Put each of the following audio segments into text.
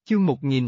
Chương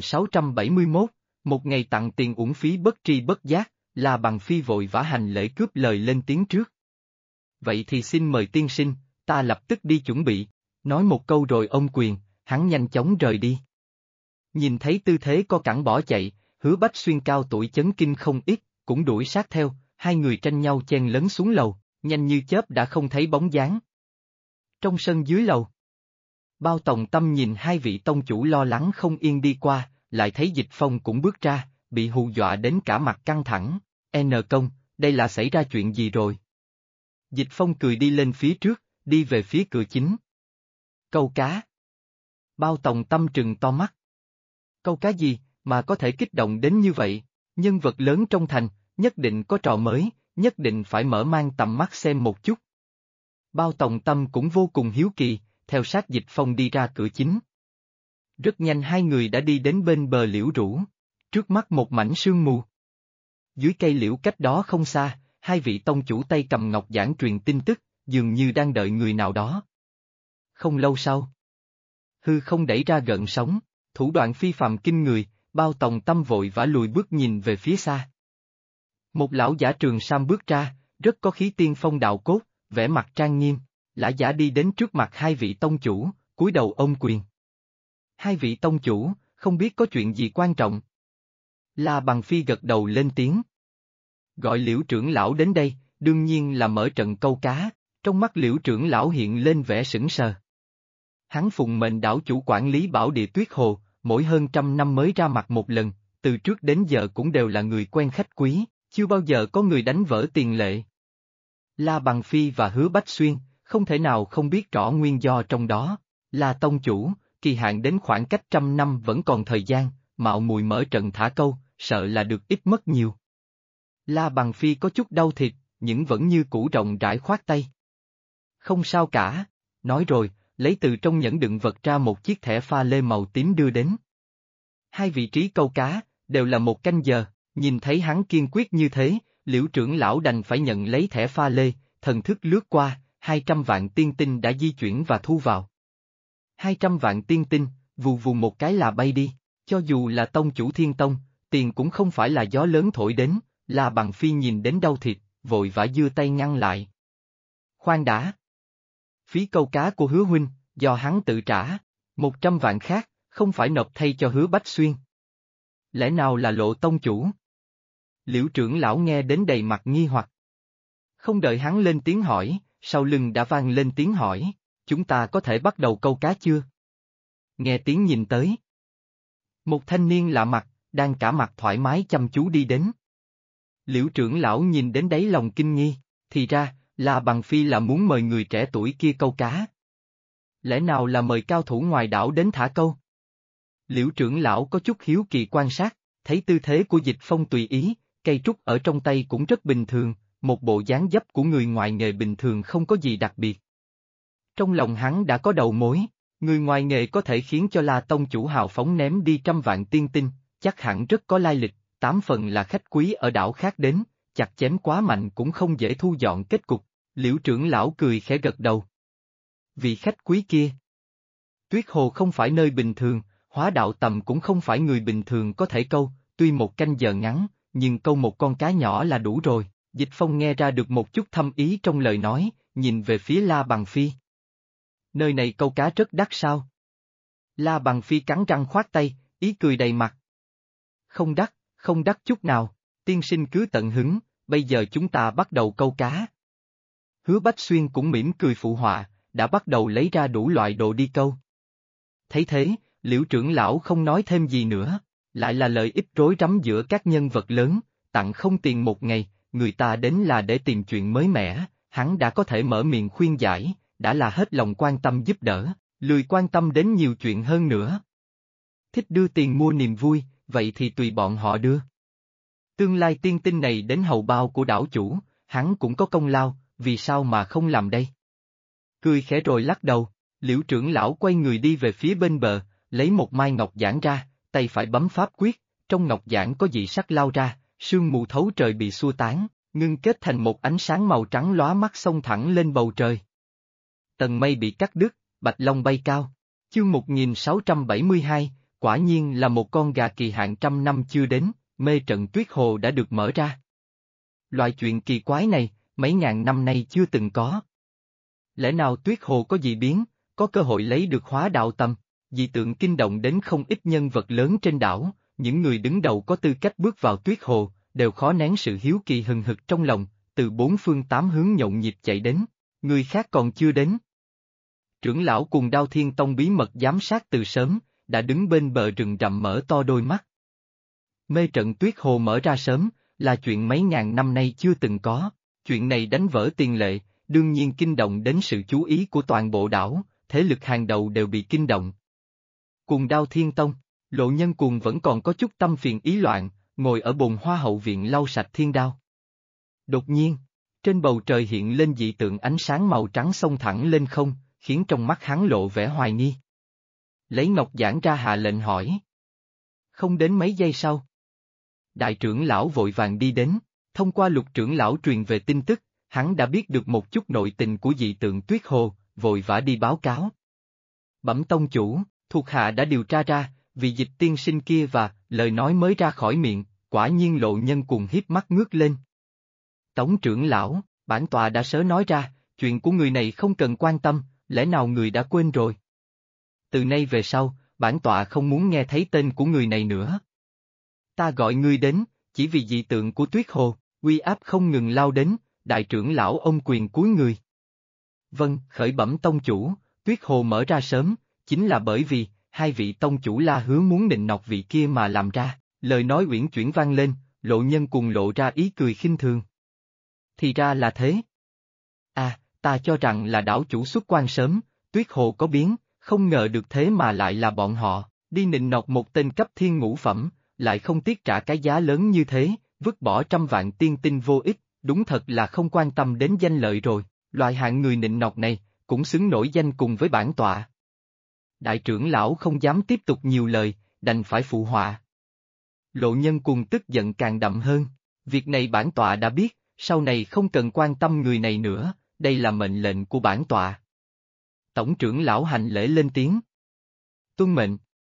1671, một ngày tặng tiền uổng phí bất tri bất giác, La Bằng Phi vội vã hành lễ cướp lời lên tiếng trước. Vậy thì xin mời tiên sinh, ta lập tức đi chuẩn bị, nói một câu rồi ôm quyền, hắn nhanh chóng rời đi. Nhìn thấy tư thế co cẳng bỏ chạy, Hứa Bách Xuyên cao tuổi chấn kinh không ít, cũng đuổi sát theo, hai người tranh nhau chen lấn xuống lầu, nhanh như chớp đã không thấy bóng dáng. Trong sân dưới lầu, Bao Tòng Tâm nhìn hai vị tông chủ lo lắng không yên đi qua, lại thấy Dịch Phong cũng bước ra, bị hù dọa đến cả mặt căng thẳng. Công, đây là xảy ra chuyện gì rồi? Dịch Phong cười đi lên phía trước, đi về phía cửa chính. Câu cá. Bao Tòng Tâm trừng to mắt. Câu cá gì, mà có thể kích động đến như vậy? Nhân vật lớn trong thành, nhất định có trò mới, nhất định phải mở mang tầm mắt xem một chút. Bao Tòng Tâm cũng vô cùng hiếu kỳ, theo sát Dịch Phong đi ra cửa chính. Rất nhanh hai người đã đi đến bên bờ liễu rũ, trước mắt một mảnh sương mù. Dưới cây liễu cách đó không xa, hai vị tông chủ tay cầm ngọc giản truyền tin tức, dường như đang đợi người nào đó. Không lâu sau, hư không đẩy ra gợn sóng, thủ đoạn phi phàm kinh người, Bao Tòng Tâm vội vã lùi bước nhìn về phía xa. Một lão giả trường sam bước ra, rất có khí tiên phong đạo cốt, vẻ mặt trang nghiêm. Lã giả đi đến trước mặt hai vị tông chủ, cúi đầu ôm quyền. Hai vị tông chủ, không biết có chuyện gì quan trọng. La Bằng Phi gật đầu lên tiếng. Gọi Liễu trưởng lão đến đây, đương nhiên là mở trận câu cá, trong mắt Liễu trưởng lão hiện lên vẻ sững sờ. Hắn phụng mệnh đảo chủ quản lý bảo địa Tuyết Hồ, mỗi hơn 100 năm mới ra mặt một lần, từ trước đến giờ cũng đều là người quen khách quý, chưa bao giờ có người đánh vỡ tiền lệ. La Bằng Phi và Hứa Bách Xuyên không thể nào không biết rõ nguyên do trong đó. Là tông chủ, kỳ hạn đến khoảng cách 100 năm vẫn còn thời gian, mạo muội mở trận thả câu, sợ là được ít mất nhiều. La Bằng Phi có chút đau thịt, nhưng vẫn như cũ rộng rãi khoát tay. Không sao cả, nói rồi, lấy từ trong nhẫn đựng vật ra một chiếc thẻ pha lê màu tím đưa đến. Hai vị trí câu cá, đều là 1 canh giờ, nhìn thấy hắn kiên quyết như thế, Liễu trưởng lão đành phải nhận lấy thẻ pha lê, thần thức lướt qua. 200 vạn tiên tinh đã di chuyển và thu vào. 200 vạn tiên tinh, vù vù một cái là bay đi, cho dù là tông chủ Thiên Tông, tiền cũng không phải là gió lớn thổi đến, La Bằng Phi nhìn đến đau thịt, vội vã giơ tay ngăn lại. Khoan đã. Phí câu cá của Hứa huynh, do hắn tự trả, 100 vạn khác, không phải nộp thay cho Hứa Bách Xuyên. Lẽ nào là Lộ tông chủ? Liễu trưởng lão nghe đến đầy mặt nghi hoặc. Không đợi hắn lên tiếng hỏi, sau lưng đã vang lên tiếng hỏi, chúng ta có thể bắt đầu câu cá chưa? Nghe tiếng nhìn tới. Một thanh niên lạ mặt, đang cả mặt thoải mái chăm chú đi đến. Liễu trưởng lão nhìn đến đáy lòng kinh nghi, thì ra, La Bằng Phi là muốn mời người trẻ tuổi kia câu cá. Lẽ nào là mời cao thủ ngoài đảo đến thả câu? Liễu trưởng lão có chút hiếu kỳ quan sát, thấy tư thế của Dịch Phong tùy ý, cây trúc ở trong tay cũng rất bình thường. Một bộ dáng dấp của người ngoài nghề bình thường không có gì đặc biệt. Trong lòng hắn đã có đầu mối, người ngoài nghề có thể khiến cho La tông chủ hào phóng ném đi 100 vạn tiên tinh, chắc hẳn rất có lai lịch, 8 phần là khách quý ở đảo khác đến, chặt chém quá mạnh cũng không dễ thu dọn kết cục. Liễu trưởng lão cười khẽ gật đầu. Vị khách quý kia. Tuyết Hồ không phải nơi bình thường, Hóa Đạo Tầm cũng không phải người bình thường có thể câu, tuy 1 canh giờ ngắn, nhưng câu một con cá nhỏ là đủ rồi. Dịch Phong nghe ra được một chút thâm ý trong lời nói, nhìn về phía La Bằng Phi. Nơi này câu cá rất đắt sao? La Bằng Phi cắn răng khoát tay, ý cười đầy mặt. Không đắt, không đắt chút nào, tiên sinh cứ tận hứng, bây giờ chúng ta bắt đầu câu cá. Hứa Bách Xuyên cũng mỉm cười phụ họa, đã bắt đầu lấy ra đủ loại đồ đi câu. Thấy thế, Liễu trưởng lão không nói thêm gì nữa, lại là lợi ích rối rắm giữa các nhân vật lớn, tặng không tiền một ngày. Người ta đến là để tìm chuyện mới mẻ, hắn đã có thể mở miệng khuyên giải, đã là hết lòng quan tâm giúp đỡ, lười quan tâm đến nhiều chuyện hơn nữa. Thích đưa tiền mua niềm vui, vậy thì tùy bọn họ đưa. Tương lai tiên tinh này đến hầu bao của đảo chủ, hắn cũng có công lao, vì sao mà không làm đây? Cười khẽ rồi lắc đầu, Liễu trưởng lão quay người đi về phía bên bờ, lấy một mai ngọc giản ra, tay phải bấm pháp quyết, trong ngọc giản có dị sắc lao ra. Sương mù thấu trời bị xua tán, ngưng kết thành một ánh sáng màu trắng lóa mắt xông thẳng lên bầu trời. Tầng mây bị cắt đứt, bạch long bay cao. Chương 1672, quả nhiên là một con gà kỳ hạn trăm năm chưa đến, mê trận tuyết hồ đã được mở ra. Loại chuyện kỳ quái này, mấy ngàn năm nay chưa từng có. Lẽ nào tuyết hồ có dị biến, có cơ hội lấy được hóa đạo tâm, dị tượng kinh động đến không ít nhân vật lớn trên đảo, những người đứng đầu có tư cách bước vào tuyết hồ, đều khó nén sự hiếu kỳ hừng hực trong lòng, từ bốn phương tám hướng nhộn nhịp chạy đến, người khác còn chưa đến. Trưởng lão cùng Đao Thiên Tông bí mật giám sát từ sớm, đã đứng bên bờ rừng rậm mở to đôi mắt. Mê trận tuyết hồ mở ra sớm, là chuyện mấy ngàn năm nay chưa từng có, chuyện này đánh vỡ tiền lệ, đương nhiên kinh động đến sự chú ý của toàn bộ đảo, thế lực hàng đầu đều bị kinh động. Cùng Đao Thiên Tông, Lộ Nhân Cuồng vẫn còn có chút tâm phiền ý loạn, ngồi ở bồn hoa hậu viện lau sạch thiên đao. Đột nhiên, trên bầu trời hiện lên dị tượng ánh sáng màu trắng xông thẳng lên không, khiến trong mắt hắn lộ vẻ hoài nghi. Lấy ngọc giản ra hạ lệnh hỏi. Không đến mấy giây sau, đại trưởng lão vội vàng đi đến, thông qua Lục trưởng lão truyền về tin tức, hắn đã biết được một chút nội tình của dị tượng tuyết hồ, vội vã đi báo cáo. Bẩm tông chủ, thuộc hạ đã điều tra ra, vị Dịch tiên sinh kia và lời nói mới ra khỏi miệng, quả nhiên Lộ Nhân Cuồng hiếp mắt ngước lên. Tống trưởng lão, bản tọa đã sớm nói ra, chuyện của người này không cần quan tâm, lẽ nào người đã quên rồi? Từ nay về sau, bản tọa không muốn nghe thấy tên của người này nữa. Ta gọi ngươi đến, chỉ vì dị tượng của tuyết hồ, uy áp không ngừng lao đến, đại trưởng lão ôm quyền cúi người. Vâng, khởi bẩm tông chủ, tuyết hồ mở ra sớm, chính là bởi vì, hai vị tông chủ La Hứa muốn nịnh nọt vị kia mà làm ra, lời nói uyển chuyển vang lên, Lộ Nhân Cuồng lộ ra ý cười khinh thường. Thì ra là thế. À, ta cho rằng là đảo chủ xuất quan sớm, tuyết hồ có biến, không ngờ được thế mà lại là bọn họ, đi nịnh nọt một tên cấp thiên ngũ phẩm, lại không tiếc trả cái giá lớn như thế, vứt bỏ trăm vạn tiên tinh vô ích, đúng thật là không quan tâm đến danh lợi rồi, loại hạng người nịnh nọt này, cũng xứng nổi danh cùng với bản tọa. Đại trưởng lão không dám tiếp tục nhiều lời, đành phải phụ họa. Lộ Nhân Cuồng tức giận càng đậm hơn, việc này bản tọa đã biết, sau này không cần quan tâm người này nữa, đây là mệnh lệnh của bản tọa. Tổng trưởng lão hành lễ lên tiếng. Tuân mệnh.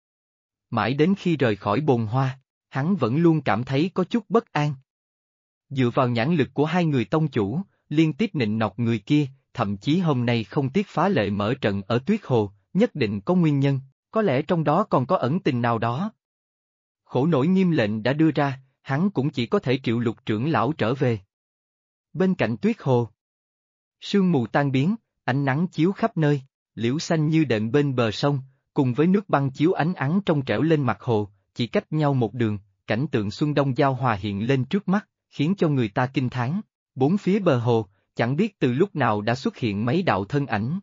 Mãi đến khi rời khỏi bồn hoa, hắn vẫn luôn cảm thấy có chút bất an. Dựa vào nhãn lực của hai người tông chủ, liên tiếp nịnh nọt người kia, thậm chí hôm nay không tiếc phá lệ mở trận ở tuyết hồ, nhất định có nguyên nhân, có lẽ trong đó còn có ẩn tình nào đó. Khổ nỗi nghiêm lệnh đã đưa ra, hắn cũng chỉ có thể triệu Lục trưởng lão trở về. Bên cạnh tuyết hồ, sương mù tan biến, ánh nắng chiếu khắp nơi, liễu xanh như đệm bên bờ sông, cùng với nước băng chiếu ánh ắng trong trẻo lên mặt hồ, chỉ cách nhau một đường, cảnh tượng xuân đông giao hòa hiện lên trước mắt, khiến cho người ta kinh thán. Bốn phía bờ hồ, chẳng biết từ lúc nào đã xuất hiện mấy đạo thân ảnh.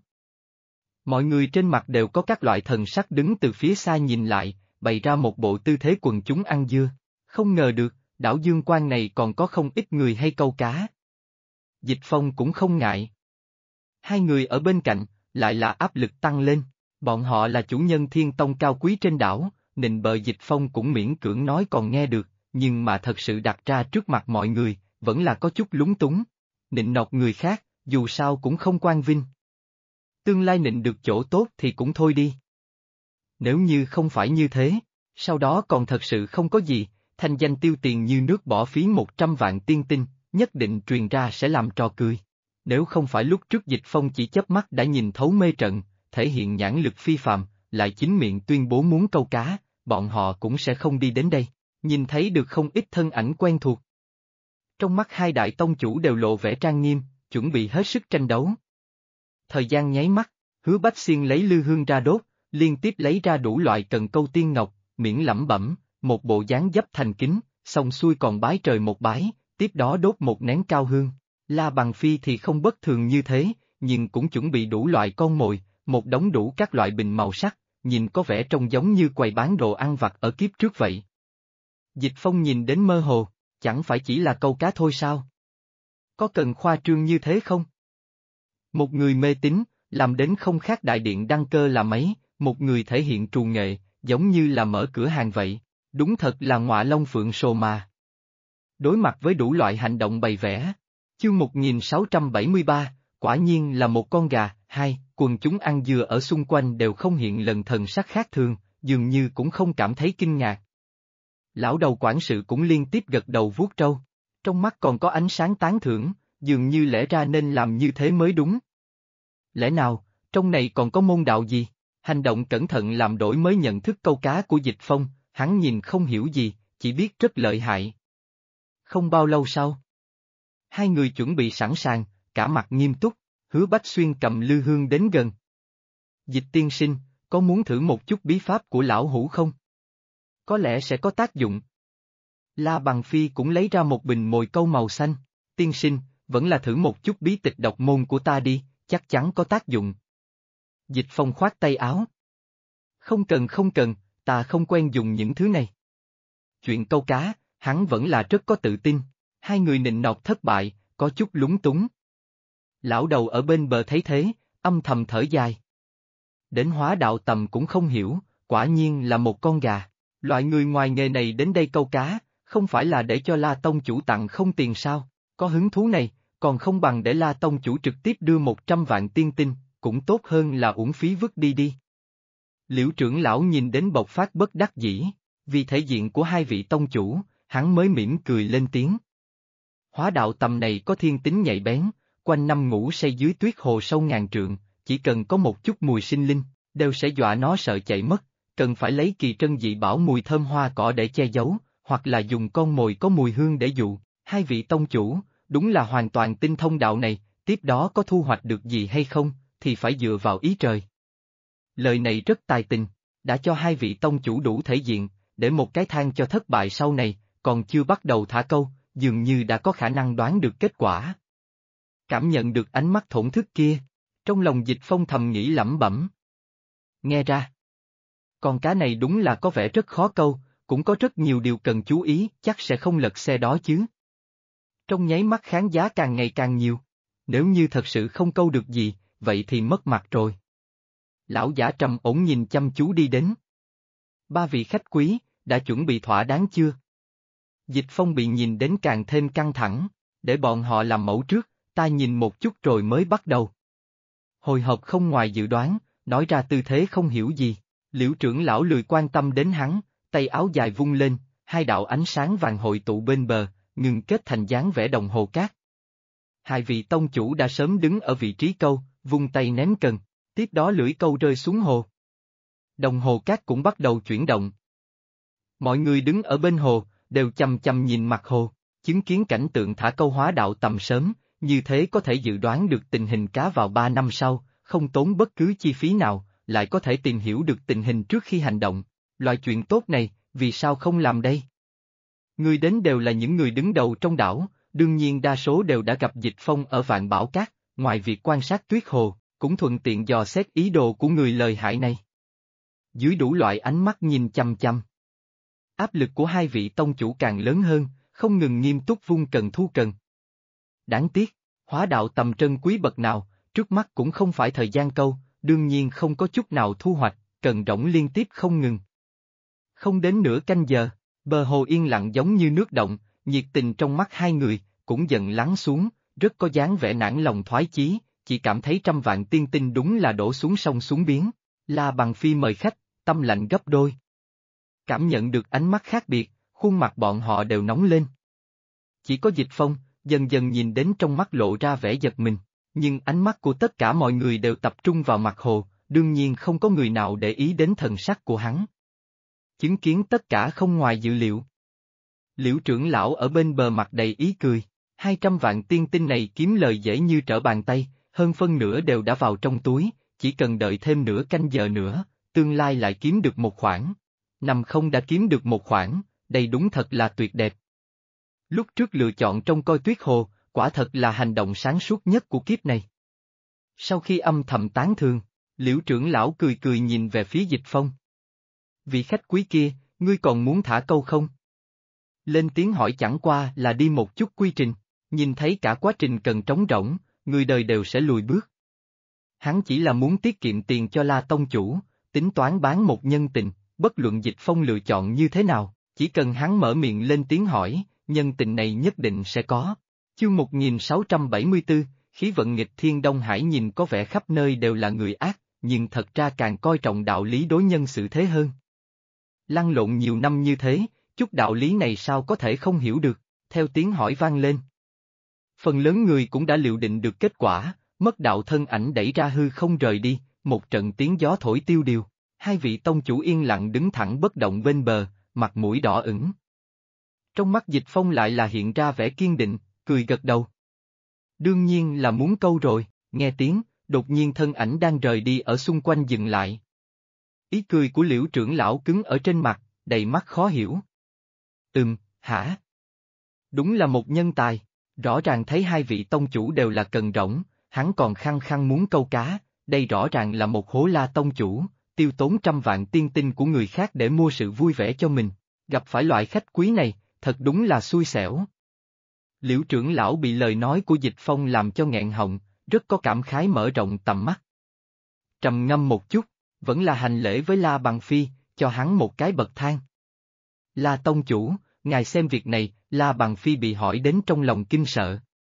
Mọi người trên mặt đều có các loại thần sắc đứng từ phía xa nhìn lại, bày ra một bộ tư thế quần chúng ăn dưa. Không ngờ được, đảo Dương Quan này còn có không ít người hay câu cá. Dịch Phong cũng không ngại. Hai người ở bên cạnh, lại là áp lực tăng lên, bọn họ là chủ nhân Thiên Tông cao quý trên đảo, nịnh bợ Dịch Phong cũng miễn cưỡng nói còn nghe được, nhưng mà thật sự đặt ra trước mặt mọi người, vẫn là có chút lúng túng. Nịnh nọt người khác, dù sao cũng không quan vinh. Tương lai nịnh được chỗ tốt thì cũng thôi đi. Nếu như không phải như thế, sau đó còn thật sự không có gì, thanh danh tiêu tiền như nước bỏ phí 100 vạn tiên tinh, nhất định truyền ra sẽ làm trò cười. Nếu không phải lúc trước Dịch Phong chỉ chớp mắt đã nhìn thấu mê trận, thể hiện nhãn lực phi phàm, lại chính miệng tuyên bố muốn câu cá, bọn họ cũng sẽ không đi đến đây, nhìn thấy được không ít thân ảnh quen thuộc. Trong mắt hai đại tông chủ đều lộ vẻ trang nghiêm, chuẩn bị hết sức tranh đấu. Thời gian nháy mắt, Hứa Bách Xiên lấy lư hương ra đốt, liên tiếp lấy ra đủ loại cần câu tiên ngọc, miễn lẩm bẩm, một bộ dáng dấp thành kính, xong xuôi còn bái trời một bái, tiếp đó đốt một nén cao hương. La Bằng Phi thì không bất thường như thế, nhưng cũng chuẩn bị đủ loại con mồi, một đống đủ các loại bình màu sắc, nhìn có vẻ trông giống như quầy bán đồ ăn vặt ở kiếp trước vậy. Dịch Phong nhìn đến mơ hồ, chẳng phải chỉ là câu cá thôi sao? Có cần khoa trương như thế không? Một người mê tín, làm đến không khác đại điện đăng cơ là mấy, một người thể hiện trù nghệ, giống như là mở cửa hàng vậy, đúng thật là ngọa long phượng sồ mà. Đối mặt với đủ loại hành động bày vẽ, chương 1673, quả nhiên là một con gà, hai, quần chúng ăn dừa ở xung quanh đều không hiện lần thần sắc khác thường, dường như cũng không cảm thấy kinh ngạc. Lão đầu quản sự cũng liên tiếp gật đầu vuốt râu, trong mắt còn có ánh sáng tán thưởng, dường như lẽ ra nên làm như thế mới đúng. Lẽ nào, trong này còn có môn đạo gì? Hành động cẩn thận làm đổi mới nhận thức câu cá của Dịch Phong, hắn nhìn không hiểu gì, chỉ biết rất lợi hại. Không bao lâu sau, hai người chuẩn bị sẵn sàng, cả mặt nghiêm túc, Hứa Bách Xuyên cầm lư hương đến gần. Dịch tiên sinh, có muốn thử một chút bí pháp của lão hủ không? Có lẽ sẽ có tác dụng. La Bằng Phi cũng lấy ra một bình mồi câu màu xanh, tiên sinh, vẫn là thử một chút bí tịch độc môn của ta đi, chắc chắn có tác dụng. Dịch Phong khoát tay áo. Không cần, ta không quen dùng những thứ này. Chuyện câu cá, hắn vẫn là rất có tự tin, hai người nịnh nọt thất bại, có chút lúng túng. Lão đầu ở bên bờ thấy thế, âm thầm thở dài. Đến Hóa Đạo Tầm cũng không hiểu, quả nhiên là một con gà. Loại người ngoài nghề này đến đây câu cá, không phải là để cho La Tông chủ tặng không tiền sao, có hứng thú này, còn không bằng để La Tông chủ trực tiếp đưa 100 vạn tiên tinh, cũng tốt hơn là uổng phí vứt đi. Liễu trưởng lão nhìn đến bộc phát bất đắc dĩ, vì thể diện của hai vị tông chủ, hắn mới mỉm cười lên tiếng. Hóa Đạo Tầm này có thiên tính nhạy bén, quanh năm ngủ say dưới tuyết hồ sâu ngàn trượng, chỉ cần có một chút mùi sinh linh, đều sẽ dọa nó sợ chạy mất, cần phải lấy kỳ trân dị bảo mùi thơm hoa cỏ để che giấu, hoặc là dùng con mồi có mùi hương để dụ. Hai vị tông chủ, đúng là hoàn toàn tinh thông đạo này, tiếp đó có thu hoạch được gì hay không, thì phải dựa vào ý trời. Lời này rất tài tình, đã cho hai vị tông chủ đủ thể diện, để một cái thang cho thất bại sau này, còn chưa bắt đầu thả câu, dường như đã có khả năng đoán được kết quả. Cảm nhận được ánh mắt thổn thức kia, trong lòng Dịch Phong thầm nghĩ lẩm bẩm. Nghe ra, con cá này đúng là có vẻ rất khó câu, cũng có rất nhiều điều cần chú ý, chắc sẽ không lật xe đó chứ. Trong nháy mắt khán giá càng ngày càng nhiều, nếu như thật sự không câu được gì, vậy thì mất mặt rồi. Lão giả trầm ổn nhìn chăm chú đi đến. Ba vị khách quý, đã chuẩn bị thỏa đáng chưa? Dịch Phong bị nhìn đến càng thêm căng thẳng, để bọn họ làm mẫu trước, ta nhìn một chút rồi mới bắt đầu. Hồi hộp không ngoài dự đoán, nói ra tư thế không hiểu gì, Liễu trưởng lão lười quan tâm đến hắn, tay áo dài vung lên, hai đạo ánh sáng vàng hội tụ bên bờ, ngừng kết thành dáng vẽ đồng hồ cát. Hai vị tông chủ đã sớm đứng ở vị trí câu, vung tay ném cần, tiếp đó lưỡi câu rơi xuống hồ. Đồng hồ cát cũng bắt đầu chuyển động. Mọi người đứng ở bên hồ, đều chằm chằm nhìn mặt hồ, chứng kiến cảnh tượng thả câu Hóa Đạo Tầm sớm, như thế có thể dự đoán được tình hình cá vào 3 năm sau, không tốn bất cứ chi phí nào, lại có thể tìm hiểu được tình hình trước khi hành động. Loại chuyện tốt này, vì sao không làm đây? Người đến đều là những người đứng đầu trong đảo, đương nhiên đa số đều đã gặp Dịch Phong ở Vạn Bảo Cát, ngoài việc quan sát tuyết hồ, cũng thuận tiện dò xét ý đồ của người lời hại này. Dưới đủ loại ánh mắt nhìn chăm chăm. Áp lực của hai vị tông chủ càng lớn hơn, không ngừng nghiêm túc vung cần thu cần. Đáng tiếc, Hóa Đạo Tầm trân quý bậc nào, trước mắt cũng không phải thời gian câu, đương nhiên không có chút nào thu hoạch, cần rỗng liên tiếp không ngừng. Không đến nửa canh giờ, bờ hồ yên lặng giống như nước động, nhiệt tình trong mắt hai người, cũng dần lắng xuống, rất có dáng vẻ nản lòng thoái chí, chỉ cảm thấy trăm vạn tiên tinh đúng là đổ xuống sông xuống biển. La Bằng Phi mời khách, tâm lạnh gấp đôi. Cảm nhận được ánh mắt khác biệt, khuôn mặt bọn họ đều nóng lên. Chỉ có Dịch Phong, dần dần nhìn đến trong mắt lộ ra vẻ giật mình, nhưng ánh mắt của tất cả mọi người đều tập trung vào mặt hồ, đương nhiên không có người nào để ý đến thần sắc của hắn. Chứng kiến tất cả không ngoài dự liệu. Liễu trưởng lão ở bên bờ mặt đầy ý cười, 200 vạn tiên tinh này kiếm lời dễ như trở bàn tay, hơn phân nửa đều đã vào trong túi, chỉ cần đợi thêm nửa canh giờ nữa, tương lai lại kiếm được một khoản. Nằm không đã kiếm được một khoản, đây đúng thật là tuyệt đẹp. Lúc trước lựa chọn trông coi tuyết hồ, quả thật là hành động sáng suốt nhất của kiếp này. Sau khi âm thầm tán thương, Liễu trưởng lão cười cười nhìn về phía Dịch Phong. Vị khách quý kia, ngươi còn muốn thả câu không? Lên tiếng hỏi chẳng qua là đi một chút quy trình, nhìn thấy cả quá trình cần trống rỗng, người đời đều sẽ lùi bước. Hắn chỉ là muốn tiết kiệm tiền cho La Tông chủ, tính toán bán một nhân tình, bất luận Dịch Phong lựa chọn như thế nào, chỉ cần hắn mở miệng lên tiếng hỏi, nhân tình này nhất định sẽ có. Chương 1674, khí vận nghịch thiên. Đông Hải nhìn có vẻ khắp nơi đều là người ác, nhưng thật ra càng coi trọng đạo lý đối nhân xử thế hơn. Lăn lộn nhiều năm như thế, chút đạo lý này sao có thể không hiểu được, theo tiếng hỏi vang lên. Phần lớn người cũng đã liệu định được kết quả, mất đạo thân ảnh đẩy ra hư không rời đi, một trận tiếng gió thổi tiêu điều. Hai vị tông chủ yên lặng đứng thẳng bất động bên bờ, mặt mũi đỏ ửng. Trong mắt Dịch Phong lại là hiện ra vẻ kiên định, cười gật đầu. Đương nhiên là muốn câu rồi, nghe tiếng, đột nhiên thân ảnh đang rời đi ở xung quanh dừng lại. Ý cười của Liễu trưởng lão cứng ở trên mặt, đầy mắt khó hiểu. Hả? Đúng là một nhân tài, rõ ràng thấy hai vị tông chủ đều là cần rỗng, hắn còn khăng khăng muốn câu cá, đây rõ ràng là một Hổ La tông chủ, tiêu tốn trăm vạn tiên tinh của người khác để mua sự vui vẻ cho mình, gặp phải loại khách quý này, thật đúng là xui xẻo. Liễu trưởng lão bị lời nói của Dịch Phong làm cho nghẹn họng, rất có cảm khái mở rộng tầm mắt. Trầm ngâm một chút, vẫn là hành lễ với La Bằng Phi, cho hắn một cái bậc thang. La tông chủ, ngài xem việc này, La Bằng Phi bị hỏi đến trong lòng kinh sợ.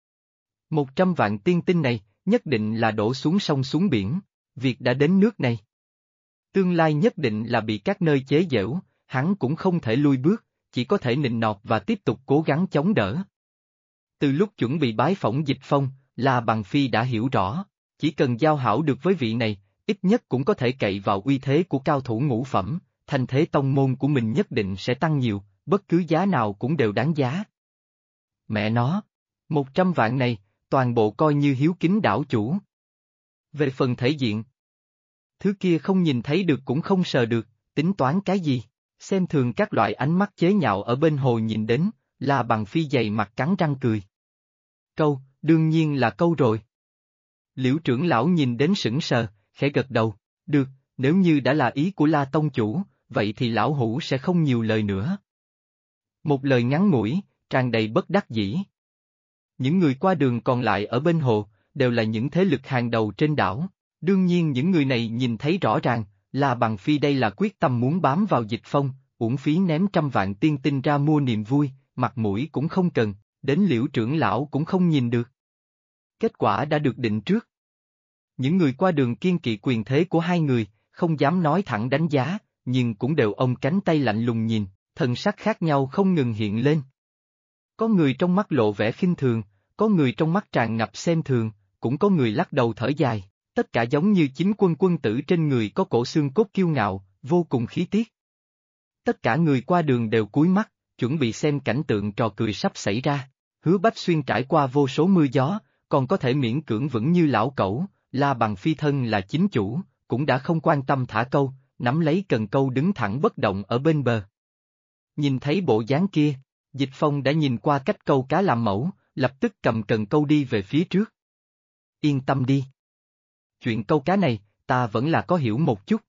100 vạn tiên tinh này, nhất định là đổ xuống sông xuống biển, việc đã đến nước này. Tương lai nhất định là bị các nơi chế giễu, hắn cũng không thể lui bước, chỉ có thể nịnh nọt và tiếp tục cố gắng chống đỡ. Từ lúc chuẩn bị bái phỏng Dịch Phong, La Bằng Phi đã hiểu rõ, chỉ cần giao hảo được với vị này, ít nhất cũng có thể cậy vào uy thế của cao thủ ngũ phẩm, thành thế tông môn của mình nhất định sẽ tăng nhiều, bất cứ giá nào cũng đều đáng giá. Mẹ nó, 100 vạn này, toàn bộ coi như hiếu kính đảo chủ. Về phần thể diện, thứ kia không nhìn thấy được cũng không sờ được, tính toán cái gì, xem thường các loại ánh mắt chế nhạo ở bên hồ nhìn đến, La Bằng Phi dày mặt cắn răng cười. Câu, đương nhiên là câu rồi. Liễu trưởng lão nhìn đến sững sờ, khẽ gật đầu, được, nếu như đã là ý của La tông chủ, vậy thì lão hủ sẽ không nhiều lời nữa. Một lời ngắn ngủi, tràn đầy bất đắc dĩ. Những người qua đường còn lại ở bên hồ, đều là những thế lực hàng đầu trên đảo, đương nhiên những người này nhìn thấy rõ ràng, La Bằng Phi đây là quyết tâm muốn bám vào Dịch Phong, uổng phí ném trăm vạn tiên tinh ra mua niềm vui, mặt mũi cũng không cần, đến Liễu trưởng lão cũng không nhìn được. Kết quả đã được định trước. Những người qua đường kiêng kỵ quyền thế của hai người, không dám nói thẳng đánh giá, nhưng cũng đều ôm cánh tay lạnh lùng nhìn, thần sắc khác nhau không ngừng hiện lên. Có người trong mắt lộ vẻ khinh thường, có người trong mắt tràn ngập xem thường, cũng có người lắc đầu thở dài, tất cả giống như chính quân tử trên người có cổ xương cốt kiêu ngạo, vô cùng khí tiết. Tất cả người qua đường đều cúi mắt, chuẩn bị xem cảnh tượng trò cười sắp xảy ra. Hứa Bách Xuyên trải qua vô số mưa gió, còn có thể miễn cưỡng vững như lão cẩu, La Bằng Phi thân là chính chủ, cũng đã không quan tâm thả câu, nắm lấy cần câu đứng thẳng bất động ở bên bờ. Nhìn thấy bộ dáng kia, Dịch Phong đã nhìn qua cách câu cá làm mẫu, lập tức cầm cần câu đi về phía trước. Yên tâm đi. Chuyện câu cá này, ta vẫn là có hiểu một chút.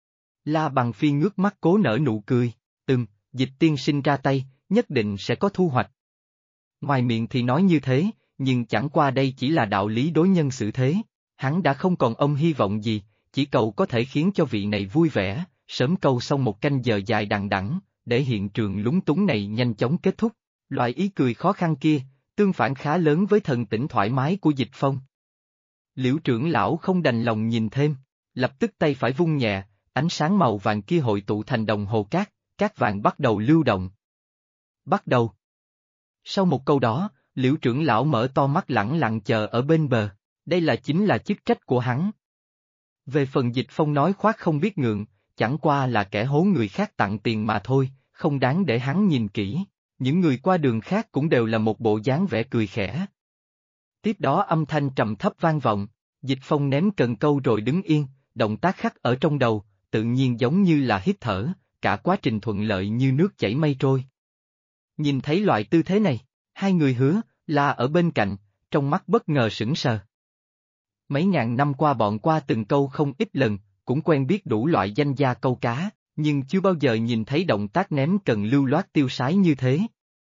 La Bằng Phi ngước mắt cố nở nụ cười, Dịch tiên sinh ra tay, nhất định sẽ có thu hoạch. Ngoài miệng thì nói như thế, nhưng chẳng qua đây chỉ là đạo lý đối nhân xử thế, hắn đã không còn hy vọng gì, chỉ cầu có thể khiến cho vị này vui vẻ, sớm câu xong một canh giờ dài đằng đẵng, để hiện trường lúng túng này nhanh chóng kết thúc. Loại ý cười khó khăn kia, tương phản khá lớn với thần tĩnh thoải mái của Dịch Phong. Liễu trưởng lão không đành lòng nhìn thêm, lập tức tay phải vung nhẹ, ánh sáng màu vàng kia hội tụ thành đồng hồ cát vàng bắt đầu lưu động. Bắt đầu. Sau một câu đó, Liễu trưởng lão mở to mắt lẳng lặng chờ ở bên bờ, đây là chính là chức trách của hắn. Về phần Dịch Phong nói khoác không biết ngượng, chẳng qua là kẻ hố người khác tặng tiền mà thôi, không đáng để hắn nhìn kỹ, những người qua đường khác cũng đều là một bộ dáng vẻ cười khẽ. Tiếp đó âm thanh trầm thấp vang vọng, Dịch Phong ném cần câu rồi đứng yên, động tác khắc ở trong đầu, tự nhiên giống như là hít thở, cả quá trình thuận lợi như nước chảy mây trôi. Nhìn thấy loại tư thế này, hai người Hứa, La ở bên cạnh, trong mắt bất ngờ sững sờ. Mấy ngàn năm qua bọn qua từng câu không ít lần, cũng quen biết đủ loại danh gia câu cá, nhưng chưa bao giờ nhìn thấy động tác ném cần lưu loát tiêu sái như thế.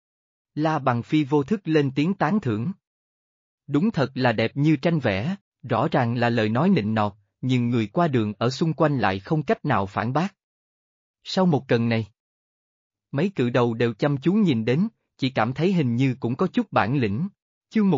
La Bằng Phi vô thức lên tiếng tán thưởng. Đúng thật là đẹp như tranh vẽ, rõ ràng là lời nói nịnh nọt, nhưng người qua đường ở xung quanh lại không cách nào phản bác. Sau một cần này, mấy cự đầu đều chăm chú nhìn đến, chỉ cảm thấy hình như cũng có chút bản lĩnh. Chương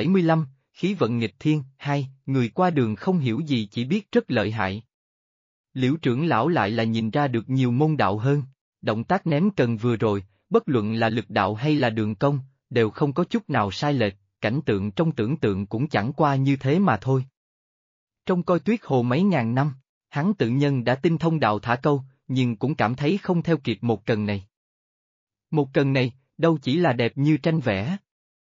1675, khí vận nghịch thiên, 2, người qua đường không hiểu gì chỉ biết rất lợi hại. Liễu trưởng lão lại là nhìn ra được nhiều môn đạo hơn. Động tác ném cần vừa rồi, bất luận là lực đạo hay là đường cong, đều không có chút nào sai lệch, cảnh tượng trong tưởng tượng cũng chẳng qua như thế mà thôi. Trong coi tuyết hồ mấy ngàn năm, hắn tự nhân đã tinh thông đạo thả câu, nhưng cũng cảm thấy không theo kịp một cần này. Một cần này, đâu chỉ là đẹp như tranh vẽ.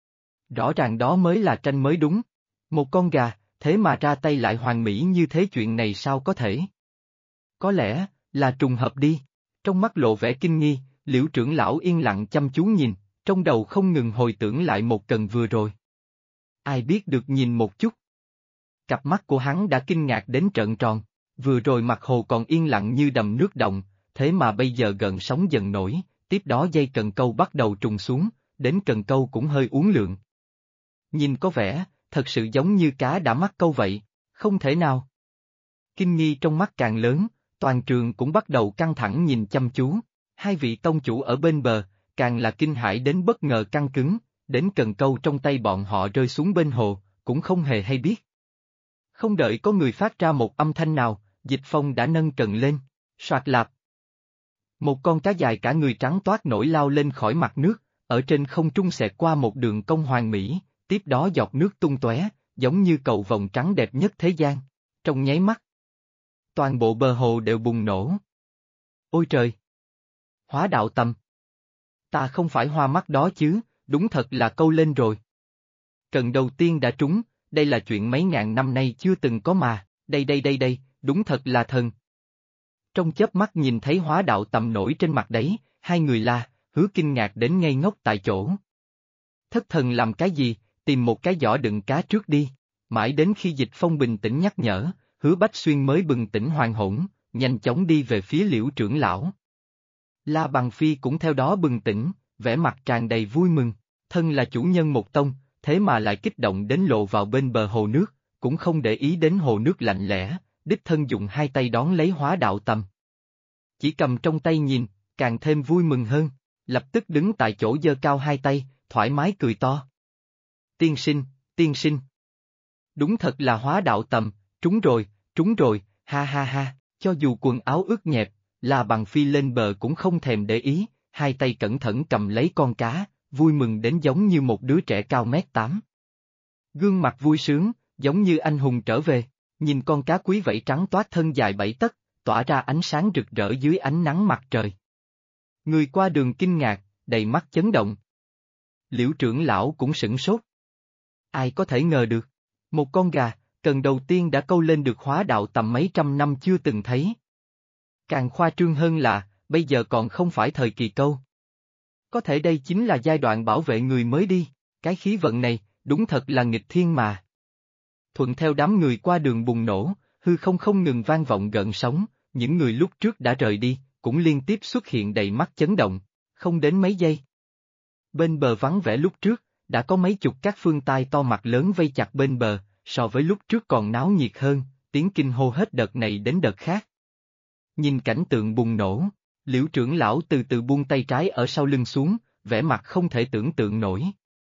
Rõ ràng đó mới là tranh mới đúng. Một con gà, thế mà ra tay lại hoàn mỹ như thế, chuyện này sao có thể? Có lẽ, là trùng hợp đi. Trong mắt lộ vẻ kinh nghi, Liễu trưởng lão yên lặng chăm chú nhìn, trong đầu không ngừng hồi tưởng lại một cần vừa rồi. Ai biết được nhìn một chút. Cặp mắt của hắn đã kinh ngạc đến trợn tròn, vừa rồi mặt hồ còn yên lặng như đầm nước động, thế mà bây giờ gợn sóng dần nổi, tiếp đó dây cần câu bắt đầu trùng xuống, đến cần câu cũng hơi uốn lượn. Nhìn có vẻ, thật sự giống như cá đã mắc câu vậy, không thể nào. Kinh nghi trong mắt càng lớn, toàn trường cũng bắt đầu căng thẳng nhìn chăm chú, hai vị tông chủ ở bên bờ, càng là kinh hãi đến bất ngờ căng cứng, đến cần câu trong tay bọn họ rơi xuống bên hồ, cũng không hề hay biết. Không đợi có người phát ra một âm thanh nào, Dịch Phong đã nâng cần lên, soạt lạp. Một con cá dài cả người trắng toát nổi lao lên khỏi mặt nước, ở trên không trung xẹt qua một đường cong hoàn mỹ, tiếp đó giọt nước tung tóe, giống như cầu vồng trắng đẹp nhất thế gian. Trong nháy mắt, toàn bộ bờ hồ đều bùng nổ. Ôi trời! Hóa đạo tầm! Ta không phải hoa mắt đó chứ, đúng thật là câu lên rồi. Cần đầu tiên đã trúng, đây là chuyện mấy ngàn năm nay chưa từng có mà, đây, đúng thật là thần. Trong chớp mắt nhìn thấy hóa đạo tầm nổi trên mặt đấy, hai người la, Hứa kinh ngạc đến ngây ngốc tại chỗ. Thất thần làm cái gì, tìm một cái giỏ đựng cá trước đi, mãi đến khi Dịch Phong bình tĩnh nhắc nhở, Hứa Bách Xuyên mới bừng tỉnh hoàn hồn, nhanh chóng đi về phía Liễu trưởng lão. La Bằng Phi cũng theo đó bừng tỉnh, vẻ mặt tràn đầy vui mừng, thân là chủ nhân một tông, thế mà lại kích động đến lộ vào bên bờ hồ nước, cũng không để ý đến hồ nước lạnh lẽo, đích thân dùng hai tay đón lấy hóa đạo tầm. Chỉ cầm trong tay nhìn, càng thêm vui mừng hơn, lập tức đứng tại chỗ giơ cao hai tay, thoải mái cười to. Tiên sinh. Đúng thật là hóa đạo tầm, trúng rồi, ha ha ha, cho dù quần áo ướt nhẹp, La Bằng Phi lên bờ cũng không thèm để ý, hai tay cẩn thận cầm lấy con cá, vui mừng đến giống như một đứa trẻ cao 1m8. Gương mặt vui sướng, giống như anh hùng trở về, nhìn con cá quý vảy trắng toát thân dài 7 tấc, tỏa ra ánh sáng rực rỡ dưới ánh nắng mặt trời. Người qua đường kinh ngạc, đầy mắt chấn động. Liễu trưởng lão cũng sửng sốt. Ai có thể ngờ được, một con gà, cần đầu tiên đã câu lên được hóa đạo tầm mấy trăm năm chưa từng thấy. Càng khoa trương hơn là, bây giờ còn không phải thời kỳ câu. Có thể đây chính là giai đoạn bảo vệ người mới đi, cái khí vận này, đúng thật là nghịch thiên mà. Thuận theo đám người qua đường bùng nổ, hư không ngừng vang vọng gợn sóng, những người lúc trước đã rời đi, cũng liên tiếp xuất hiện đầy mắt chấn động, không đến mấy giây. Bên bờ vắng vẻ lúc trước, đã có mấy chục các phương tai to mặt lớn vây chặt bên bờ, so với lúc trước còn náo nhiệt hơn, tiếng kinh hô hết đợt này đến đợt khác. Nhìn cảnh tượng bùng nổ, Liễu trưởng lão từ từ buông tay trái ở sau lưng xuống, vẻ mặt không thể tưởng tượng nổi.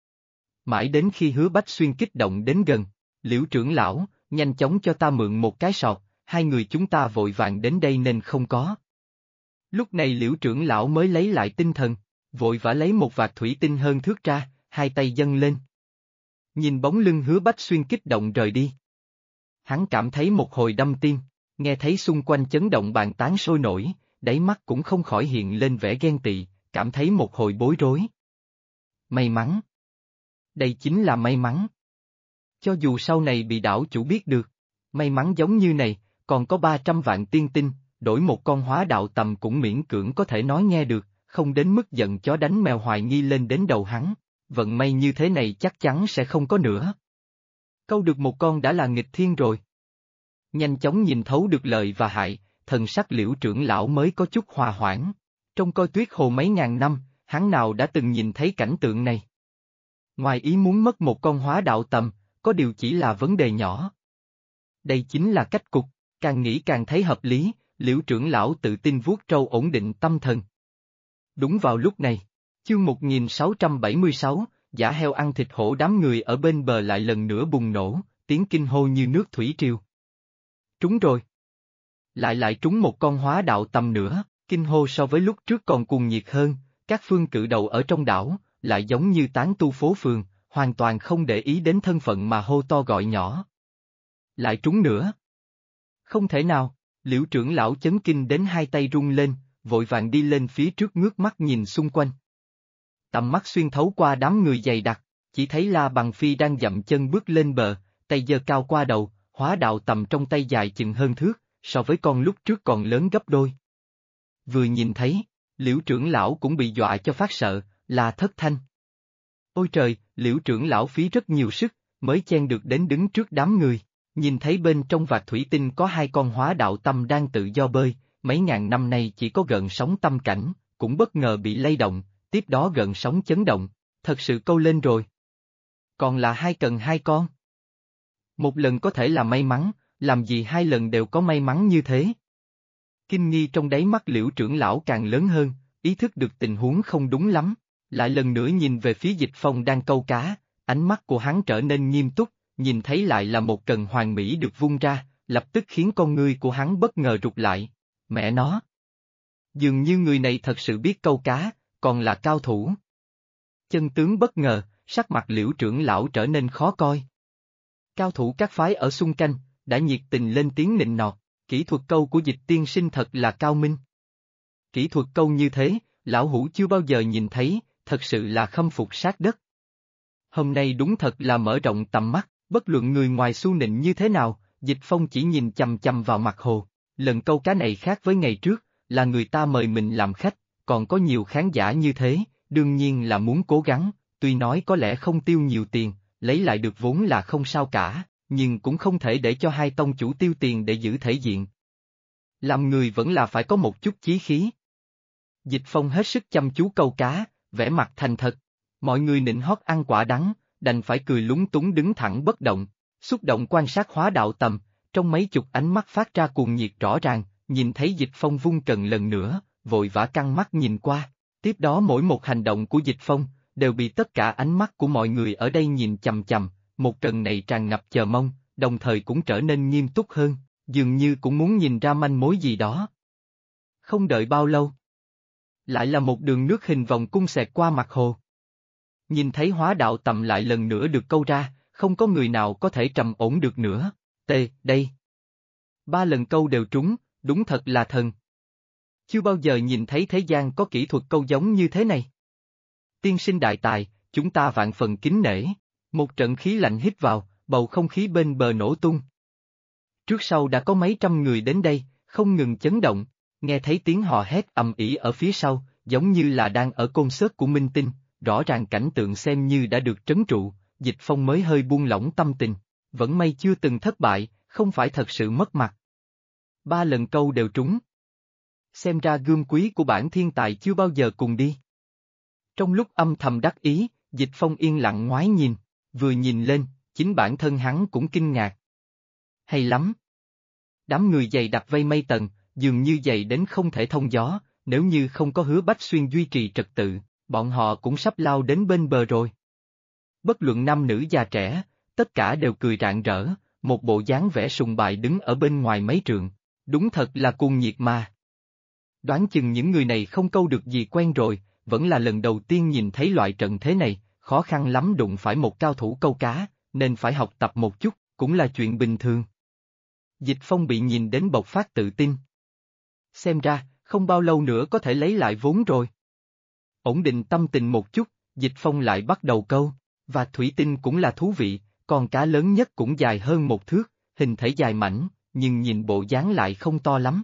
Mãi đến khi Hứa Bách Xuyên kích động đến gần, Liễu trưởng lão, nhanh chóng cho ta mượn một cái sọt, hai người chúng ta vội vàng đến đây nên không có. Lúc này Liễu trưởng lão mới lấy lại tinh thần, vội vã lấy một vạt thủy tinh hơn thước ra, hai tay dâng lên. Nhìn bóng lưng Hứa Bách Xuyên kích động rời đi. Hắn cảm thấy một hồi đâm tim, nghe thấy xung quanh chấn động bàn tán sôi nổi, đáy mắt cũng không khỏi hiện lên vẻ ghen tị, cảm thấy một hồi bối rối. May mắn. Đây chính là may mắn. Cho dù sau này bị đảo chủ biết được, may mắn giống như này, còn có 300 vạn tiên tinh, đổi một con hóa đạo tầm cũng miễn cưỡng có thể nói nghe được, không đến mức giận chó đánh mèo hoài nghi lên đến đầu hắn, vận may như thế này chắc chắn sẽ không có nữa. Câu được một con đã là nghịch thiên rồi. Nhanh chóng nhìn thấu được lợi và hại, thần sắc Liễu trưởng lão mới có chút hòa hoãn. Trong coi tuyết hồ mấy ngàn năm, hắn nào đã từng nhìn thấy cảnh tượng này. Ngoài ý muốn mất một con hóa đạo tầm, có điều chỉ là vấn đề nhỏ. Đây chính là cách cục, càng nghĩ càng thấy hợp lý, Liễu trưởng lão tự tin vuốt trâu ổn định tâm thần. Đúng vào lúc này, chương 1676, giả heo ăn thịt hổ, đám người ở bên bờ lại lần nữa bùng nổ, tiếng kinh hô như nước thủy triều. Trúng rồi. lại trúng một con hóa đạo tầm nữa, kinh hô so với lúc trước còn cuồng nhiệt hơn, các phương cự đầu ở trong đảo, lại giống như tán tu phố phường, hoàn toàn không để ý đến thân phận mà hô to gọi nhỏ. Lại trúng nữa. Không thể nào, Liễu trưởng lão chấn kinh đến hai tay run lên, vội vàng đi lên phía trước ngước mắt nhìn xung quanh. Tầm mắt xuyên thấu qua đám người dày đặc, chỉ thấy La Bằng Phi đang dậm chân bước lên bờ, tay giơ cao qua đầu, hóa đạo tầm trong tay dài chừng hơn thước, so với con lúc trước còn lớn gấp đôi. Vừa nhìn thấy, Liễu trưởng lão cũng bị dọa cho phát sợ, là Thất Thanh. Ôi trời, Liễu trưởng lão phí rất nhiều sức, mới chen được đến đứng trước đám người, nhìn thấy bên trong vạc thủy tinh có hai con hóa đạo tâm đang tự do bơi, mấy ngàn năm nay chỉ có gợn sóng tâm cảnh, cũng bất ngờ bị lay động, tiếp đó gợn sóng chấn động, thật sự câu lên rồi. Còn là cần hai con. Một lần có thể là may mắn, làm gì hai lần đều có may mắn như thế? Kinh nghi trong đáy mắt Liễu trưởng lão càng lớn hơn, ý thức được tình huống không đúng lắm, lại lần nữa nhìn về phía Dịch Phong đang câu cá, ánh mắt của hắn trở nên nghiêm túc, nhìn thấy lại là một cần hoàn mỹ được vung ra, lập tức khiến con ngươi của hắn bất ngờ rụt lại. Mẹ nó! Dường như người này thật sự biết câu cá, còn là cao thủ. Chân tướng bất ngờ, sắc mặt Liễu trưởng lão trở nên khó coi. Cao thủ các phái ở xung quanh, đã nhiệt tình lên tiếng nịnh nọt, kỹ thuật câu của Dịch tiên sinh thật là cao minh. Kỹ thuật câu như thế, lão hủ chưa bao giờ nhìn thấy, thật sự là khâm phục sát đất. Hôm nay đúng thật là mở rộng tầm mắt, bất luận người ngoài xu nịnh như thế nào, Dịch Phong chỉ nhìn chằm chằm vào mặt hồ. Lần câu cá này khác với ngày trước, là người ta mời mình làm khách, còn có nhiều khán giả như thế, đương nhiên là muốn cố gắng, tuy nói có lẽ không tiêu nhiều tiền, lấy lại được vốn là không sao cả, nhưng cũng không thể để cho hai tông chủ tiêu tiền để giữ thể diện. Làm người vẫn là phải có một chút chí khí. Dịch Phong hết sức chăm chú câu cá, vẻ mặt thành thật. Mọi người nịnh hót ăn quả đắng, đành phải cười lúng túng đứng thẳng bất động, xúc động quan sát hóa đạo tầm, trong mấy chục ánh mắt phát ra cuồng nhiệt rõ ràng, nhìn thấy Dịch Phong vung cần lần nữa, vội vã căng mắt nhìn qua, tiếp đó mỗi một hành động của Dịch Phong, đều bị tất cả ánh mắt của mọi người ở đây nhìn chằm chằm, một cần này tràn ngập chờ mong, đồng thời cũng trở nên nghiêm túc hơn, dường như cũng muốn nhìn ra manh mối gì đó. Không đợi bao lâu, lại là một đường nước hình vòng cung xẹt qua mặt hồ. Nhìn thấy hóa đạo tầm lại lần nữa được câu ra, không có người nào có thể trầm ổn được nữa. Đây. 3 lần câu đều trúng, đúng thật là thần. Chưa bao giờ nhìn thấy thế gian có kỹ thuật câu giống như thế này. Tiên sinh đại tài, chúng ta vạn phần kính nể. Một trận khí lạnh hít vào, bầu không khí bên bờ nổ tung. Trước sau đã có mấy trăm người đến đây, không ngừng chấn động, nghe thấy tiếng hò hét ầm ĩ ở phía sau, giống như là đang ở concert của Minh Tinh, rõ ràng cảnh tượng xem như đã được trấn trụ, Dịch Phong mới hơi buông lỏng tâm tình, vẫn may chưa từng thất bại, không phải thật sự mất mặt. 3 lần câu đều trúng. Xem ra gươm quý của bản thiên tài chưa bao giờ cùng đi. Trong lúc âm thầm đắc ý, Dịch Phong yên lặng ngoái nhìn, vừa nhìn lên, chính bản thân hắn cũng kinh ngạc. Hay lắm! Đám người dày đặc vây mây tầng, dường như dày đến không thể thông gió, nếu như không có Hứa Bách Xuyên duy trì trật tự, bọn họ cũng sắp lao đến bên bờ rồi. Bất luận nam nữ già trẻ, tất cả đều cười rạng rỡ, một bộ dáng vẻ sùng bại đứng ở bên ngoài mấy trượng, đúng thật là cuồng nhiệt mà. Đoán chừng những người này không câu được gì quen rồi, vẫn là lần đầu tiên nhìn thấy loại trận thế này, khó khăn lắm đụng phải một cao thủ câu cá, nên phải học tập một chút, cũng là chuyện bình thường. Dịch Phong bị nhìn đến bộc phát tự tin. Xem ra, không bao lâu nữa có thể lấy lại vốn rồi. Ổn định tâm tình một chút, Dịch Phong lại bắt đầu câu, và thủy tinh cũng là thú vị, con cá lớn nhất cũng dài hơn 1 thước, hình thể dài mảnh, nhưng nhìn bộ dáng lại không to lắm.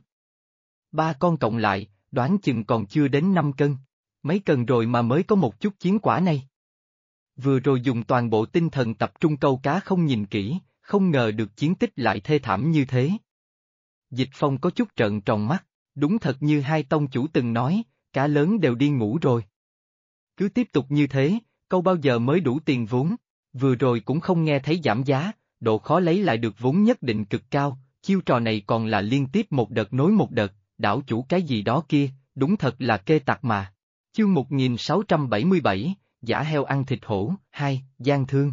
3 con cộng lại, đoán chừng còn chưa đến 5 cân, mấy cần rồi mà mới có một chút chiến quả này. Vừa rồi dùng toàn bộ tinh thần tập trung câu cá không nhìn kỹ, không ngờ được chiến tích lại thê thảm như thế. Dịch Phong có chút trợn tròn mắt, đúng thật như hai tông chủ từng nói, cá lớn đều đi ngủ rồi. Cứ tiếp tục như thế, câu bao giờ mới đủ tiền vốn, vừa rồi cũng không nghe thấy giảm giá, độ khó lấy lại được vốn nhất định cực cao, chiêu trò này còn là liên tiếp một đợt nối một đợt, đảo chủ cái gì đó kia, đúng thật là kê tặc mà. Chương 1677, giả heo ăn thịt hổ, 2, gian thương.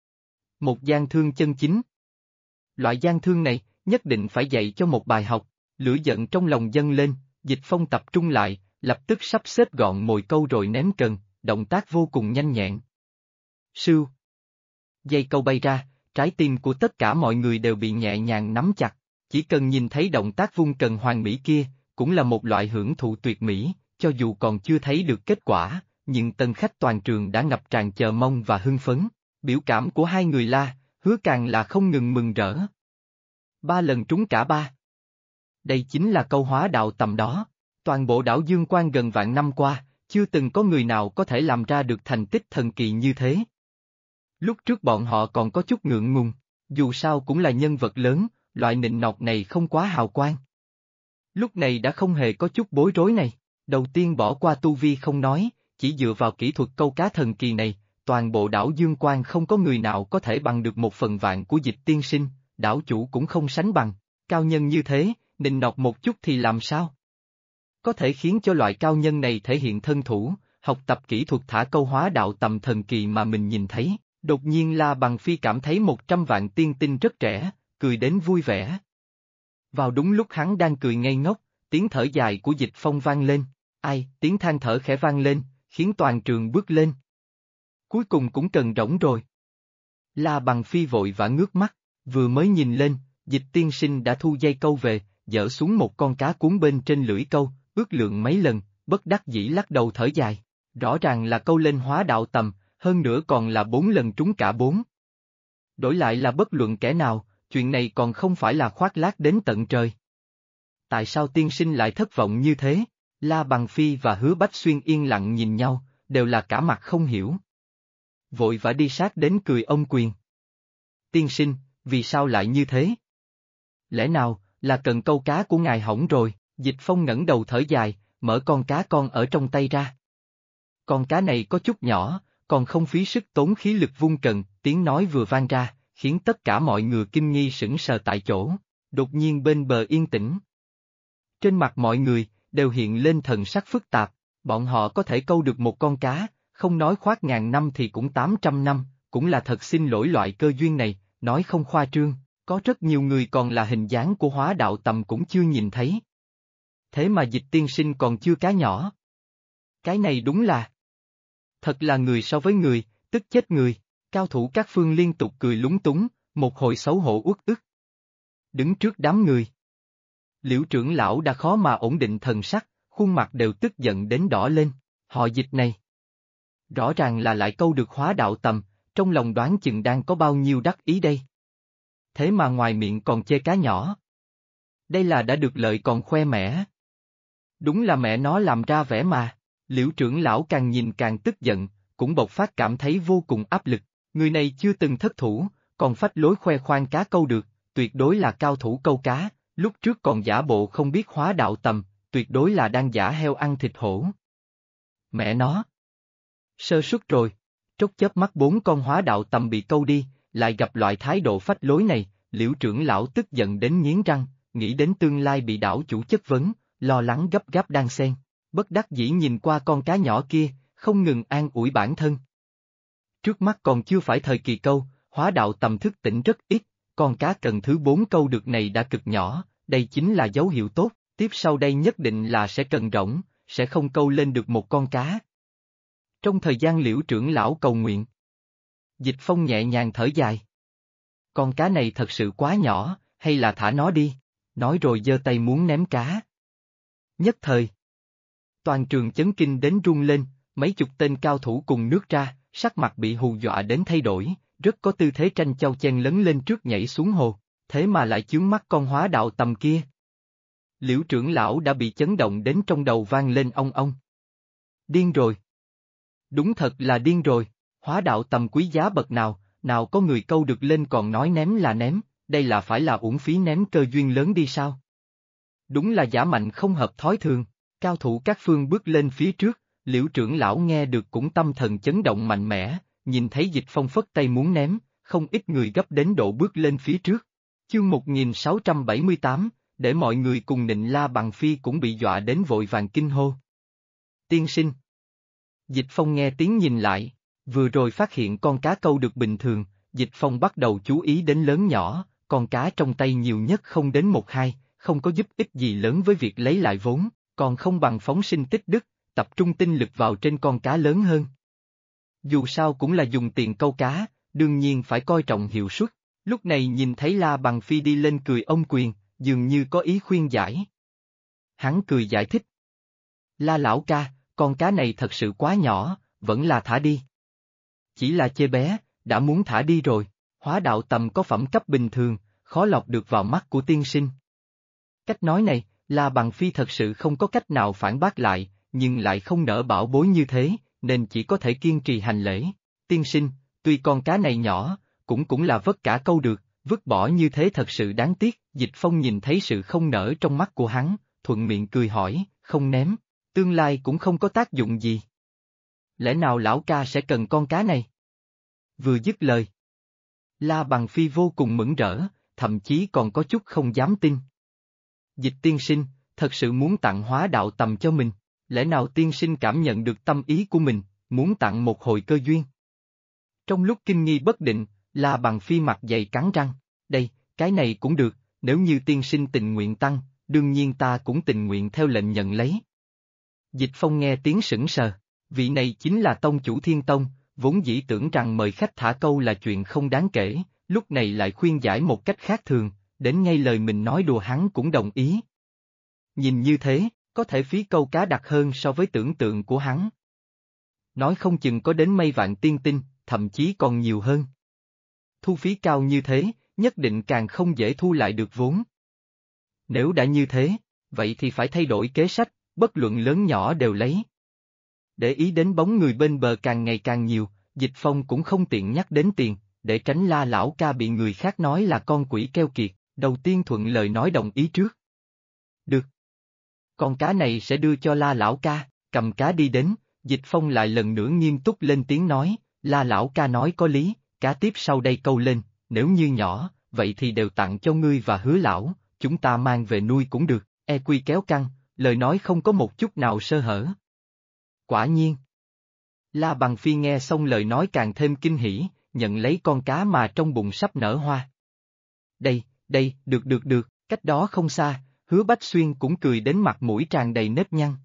Một gian thương chân chính. Loại gian thương này, nhất định phải dạy cho một bài học, Lửa giận trong lòng dâng lên, Dịch Phong tập trung lại, lập tức sắp xếp gọn mồi câu rồi ném cần, động tác vô cùng nhanh nhẹn. Sưu. Dây câu bay ra, trái tim của tất cả mọi người đều bị nhẹ nhàng nắm chặt, chỉ cần nhìn thấy động tác vung cần hoàn mỹ kia, cũng là một loại hưởng thụ tuyệt mỹ, cho dù còn chưa thấy được kết quả, nhưng tân khách toàn trường đã ngập tràn chờ mong và hưng phấn, biểu cảm của hai người La, Hứa càng là không ngừng mừng rỡ. 3 lần trúng cả 3. Đây chính là câu hóa đạo tầm đó, toàn bộ đảo Dương Quan gần vạn năm qua, chưa từng có người nào có thể làm ra được thành tích thần kỳ như thế. Lúc trước bọn họ còn có chút ngượng ngùng, dù sao cũng là nhân vật lớn, loại nịnh nọt này không quá hào quang. Lúc này đã không hề có chút bối rối này, đầu tiên bỏ qua tu vi không nói, chỉ dựa vào kỹ thuật câu cá thần kỳ này, toàn bộ đảo Dương Quan không có người nào có thể bằng được 1/1000 của Dịch tiên sinh, đảo chủ cũng không sánh bằng, cao nhân như thế, nịnh nọt một chút thì làm sao? Có thể khiến cho loại cao nhân này thể hiện thân thủ, học tập kỹ thuật thả câu hóa đạo tầm thần kỳ mà mình nhìn thấy, đột nhiên La Bằng Phi cảm thấy 100 vạn tiên tinh rất trẻ, cười đến vui vẻ. Vào đúng lúc hắn đang cười ngây ngốc, tiếng thở dài của Dịch Phong vang lên, ai, tiếng than thở khẽ vang lên, khiến toàn trường bước lên. Cuối cùng cũng cần rỗng rồi. La Bằng Phi vội vã ngước mắt, vừa mới nhìn lên, Dịch tiên sinh đã thu dây câu về, dỡ xuống một con cá cuốn bên trên lưỡi câu, ước lượng mấy lần, bất đắc dĩ lắc đầu thở dài. Rõ ràng là câu lên hóa đạo tầm, hơn nữa còn là 4 lần trúng cả 4. Đổi lại là bất luận kẻ nào, chuyện này còn không phải là khoác lác đến tận trời. Tại sao tiên sinh lại thất vọng như thế? La Bằng Phi và Hứa Bách Xuyên yên lặng nhìn nhau, đều là cả mặt không hiểu. Vội vã đi sát đến cười ông quyền. Tiên sinh, vì sao lại như thế? Lẽ nào, là cần câu cá của ngài hỏng rồi? Dịch Phong ngẩng đầu thở dài, mở con cá con ở trong tay ra. Con cá này có chút nhỏ, còn không phí sức tốn khí lực vung cần, tiếng nói vừa vang ra, khiến tất cả mọi người kinh nghi sững sờ tại chỗ. Đột nhiên bên bờ yên tĩnh. Trên mặt mọi người, đều hiện lên thần sắc phức tạp, bọn họ có thể câu được một con cá, không nói khoác ngàn năm thì cũng 800 năm, cũng là thật xin lỗi loại cơ duyên này, nói không khoa trương, có rất nhiều người còn là hình dáng của hóa đạo tầm cũng chưa nhìn thấy. Thế mà Dịch tiên sinh còn chưa cá nhỏ. Cái này đúng là... Thật là người so với người, tức chết người, cao thủ các phương liên tục cười lúng túng, một hồi xấu hổ uất ức. Đứng trước đám người. Liễu trưởng lão đã khó mà ổn định thần sắc, khuôn mặt đều tức giận đến đỏ lên, họ Dịch này. Rõ ràng là lại câu được hóa đạo tầm, trong lòng đoán chừng đang có bao nhiêu đắc ý đây. Thế mà ngoài miệng còn chê cá nhỏ. Đây là đã được lợi còn khoe mẽ. Đúng là mẹ nó làm ra vẻ mà, Liễu trưởng lão càng nhìn càng tức giận, cũng bộc phát cảm thấy vô cùng áp lực, người này chưa từng thất thủ, còn phách lối khoe khoang cá câu được, tuyệt đối là cao thủ câu cá, lúc trước còn giả bộ không biết hóa đạo tầm, tuyệt đối là đang giả heo ăn thịt hổ. Mẹ nó! Sơ suất rồi, trốc chớp mắt 4 con hóa đạo tầm bị câu đi, lại gặp loại thái độ phách lối này, Liễu trưởng lão tức giận đến nghiến răng, nghĩ đến tương lai bị đảo chủ chất vấn, lo lắng gấp gáp đan xen, bất đắc dĩ nhìn qua con cá nhỏ kia, không ngừng an ủi bản thân. Trước mắt còn chưa phải thời kỳ câu, hóa đạo tầm thức tỉnh rất ít, con cá cần thứ 4 câu được này đã cực nhỏ, đây chính là dấu hiệu tốt, tiếp sau đây nhất định là sẽ cần rỗng, sẽ không câu lên được một con cá. Trong thời gian Liễu trưởng lão cầu nguyện, Dịch Phong nhẹ nhàng thở dài. Con cá này thật sự quá nhỏ, hay là thả nó đi, nói rồi giơ tay muốn ném cá. Nhất thời, toàn trường chấn kinh đến run lên, mấy chục tên cao thủ cùng nước ra, sắc mặt bị hù dọa đến thay đổi, rất có tư thế tranh chau chen lấn lên trước nhảy xuống hồ, thế mà lại chướng mắt con hóa đạo tầm kia. Liễu trưởng lão đã bị chấn động đến trong đầu vang lên ong ong. Điên rồi. Đúng thật là điên rồi, hóa đạo tầm quý giá bậc nào, nào có người câu được lên còn nói ném là ném, đây là phải là uổng phí ném cơ duyên lớn đi sao? Đúng là giả mạnh không hợp thói thường, cao thủ các phương bước lên phía trước, Liễu trưởng lão nghe được cũng tâm thần chấn động mạnh mẽ, nhìn thấy Dịch Phong phất tay muốn ném, không ít người gấp đến độ bước lên phía trước. Chương 1678, để mọi người cùng nịnh La Bằng Phi cũng bị dọa đến vội vàng kinh hô. Tiên sinh. Dịch Phong nghe tiếng nhìn lại, vừa rồi phát hiện con cá câu được bình thường, Dịch Phong bắt đầu chú ý đến lớn nhỏ, con cá trong tay nhiều nhất không đến 1-2, không có giúp ích gì lớn với việc lấy lại vốn, còn không bằng phóng sinh tích đức, tập trung tinh lực vào trên con cá lớn hơn. Dù sao cũng là dùng tiền câu cá, đương nhiên phải coi trọng hiệu suất. Lúc này nhìn thấy La Bằng Phi đi lên cười ông Quyền, dường như có ý khuyên giải. Hắn cười giải thích. La lão ca, con cá này thật sự quá nhỏ, vẫn là thả đi. Chỉ là chê bé, đã muốn thả đi rồi, hóa đạo tầm có phẩm cấp bình thường, khó lọt được vào mắt của tiên sinh. Cách nói này, La Bằng Phi thật sự không có cách nào phản bác lại, nhưng lại không nỡ bảo bối như thế, nên chỉ có thể kiên trì hành lễ. Tiên sinh, tuy con cá này nhỏ, cũng là vất cả câu được, vứt bỏ như thế thật sự đáng tiếc. Dịch Phong nhìn thấy sự không nỡ trong mắt của hắn, thuận miệng cười hỏi, không ném, tương lai cũng không có tác dụng gì. Lẽ nào lão ca sẽ cần con cá này? Vừa dứt lời, La Bằng Phi vô cùng mừng rỡ, thậm chí còn có chút không dám tin. Dịch tiên sinh, thật sự muốn tặng hóa đạo tầm cho mình, lẽ nào tiên sinh cảm nhận được tâm ý của mình, muốn tặng một hồi cơ duyên? Trong lúc kinh nghi bất định, La Bằng Phi mặt dày cắn răng, đây, cái này cũng được, nếu như tiên sinh tình nguyện tăng, đương nhiên ta cũng tình nguyện theo lệnh nhận lấy. Dịch Phong nghe tiếng sững sờ, vị này chính là tông chủ Thiên Tông, vốn dĩ tưởng rằng mời khách thả câu là chuyện không đáng kể, lúc này lại khuyên giải một cách khác thường, đến ngay lời mình nói đùa hắn cũng đồng ý. Nhìn như thế, có thể phí câu cá đặc hơn so với tưởng tượng của hắn. Nói không chừng có đến mấy vạn tiên tinh, thậm chí còn nhiều hơn. Thu phí cao như thế, nhất định càng không dễ thu lại được vốn. Nếu đã như thế, vậy thì phải thay đổi kế sách, bất luận lớn nhỏ đều lấy. Để ý đến bóng người bên bờ càng ngày càng nhiều, Dịch Phong cũng không tiện nhắc đến tiền, để tránh La lão ca bị người khác nói là con quỷ keo kiệt, đầu tiên thuận lời nói đồng ý trước. Được. Con cá này sẽ đưa cho La lão ca, cầm cá đi đến, Dịch Phong lại lần nữa nghiêm túc lên tiếng nói, La lão ca nói có lý, cá tiếp sau đây câu lên, nếu như nhỏ, vậy thì đều tặng cho ngươi và Hứa lão, chúng ta mang về nuôi cũng được, EQ kéo căng, lời nói không có một chút nào sơ hở. Quả nhiên. La Bằng Phi nghe xong lời nói càng thêm kinh hỉ, nhận lấy con cá mà trong bụng sắp nở hoa. Đây, được, cách đó không xa, Hứa Bách Xuyên cũng cười đến mặt mũi tràn đầy nếp nhăn.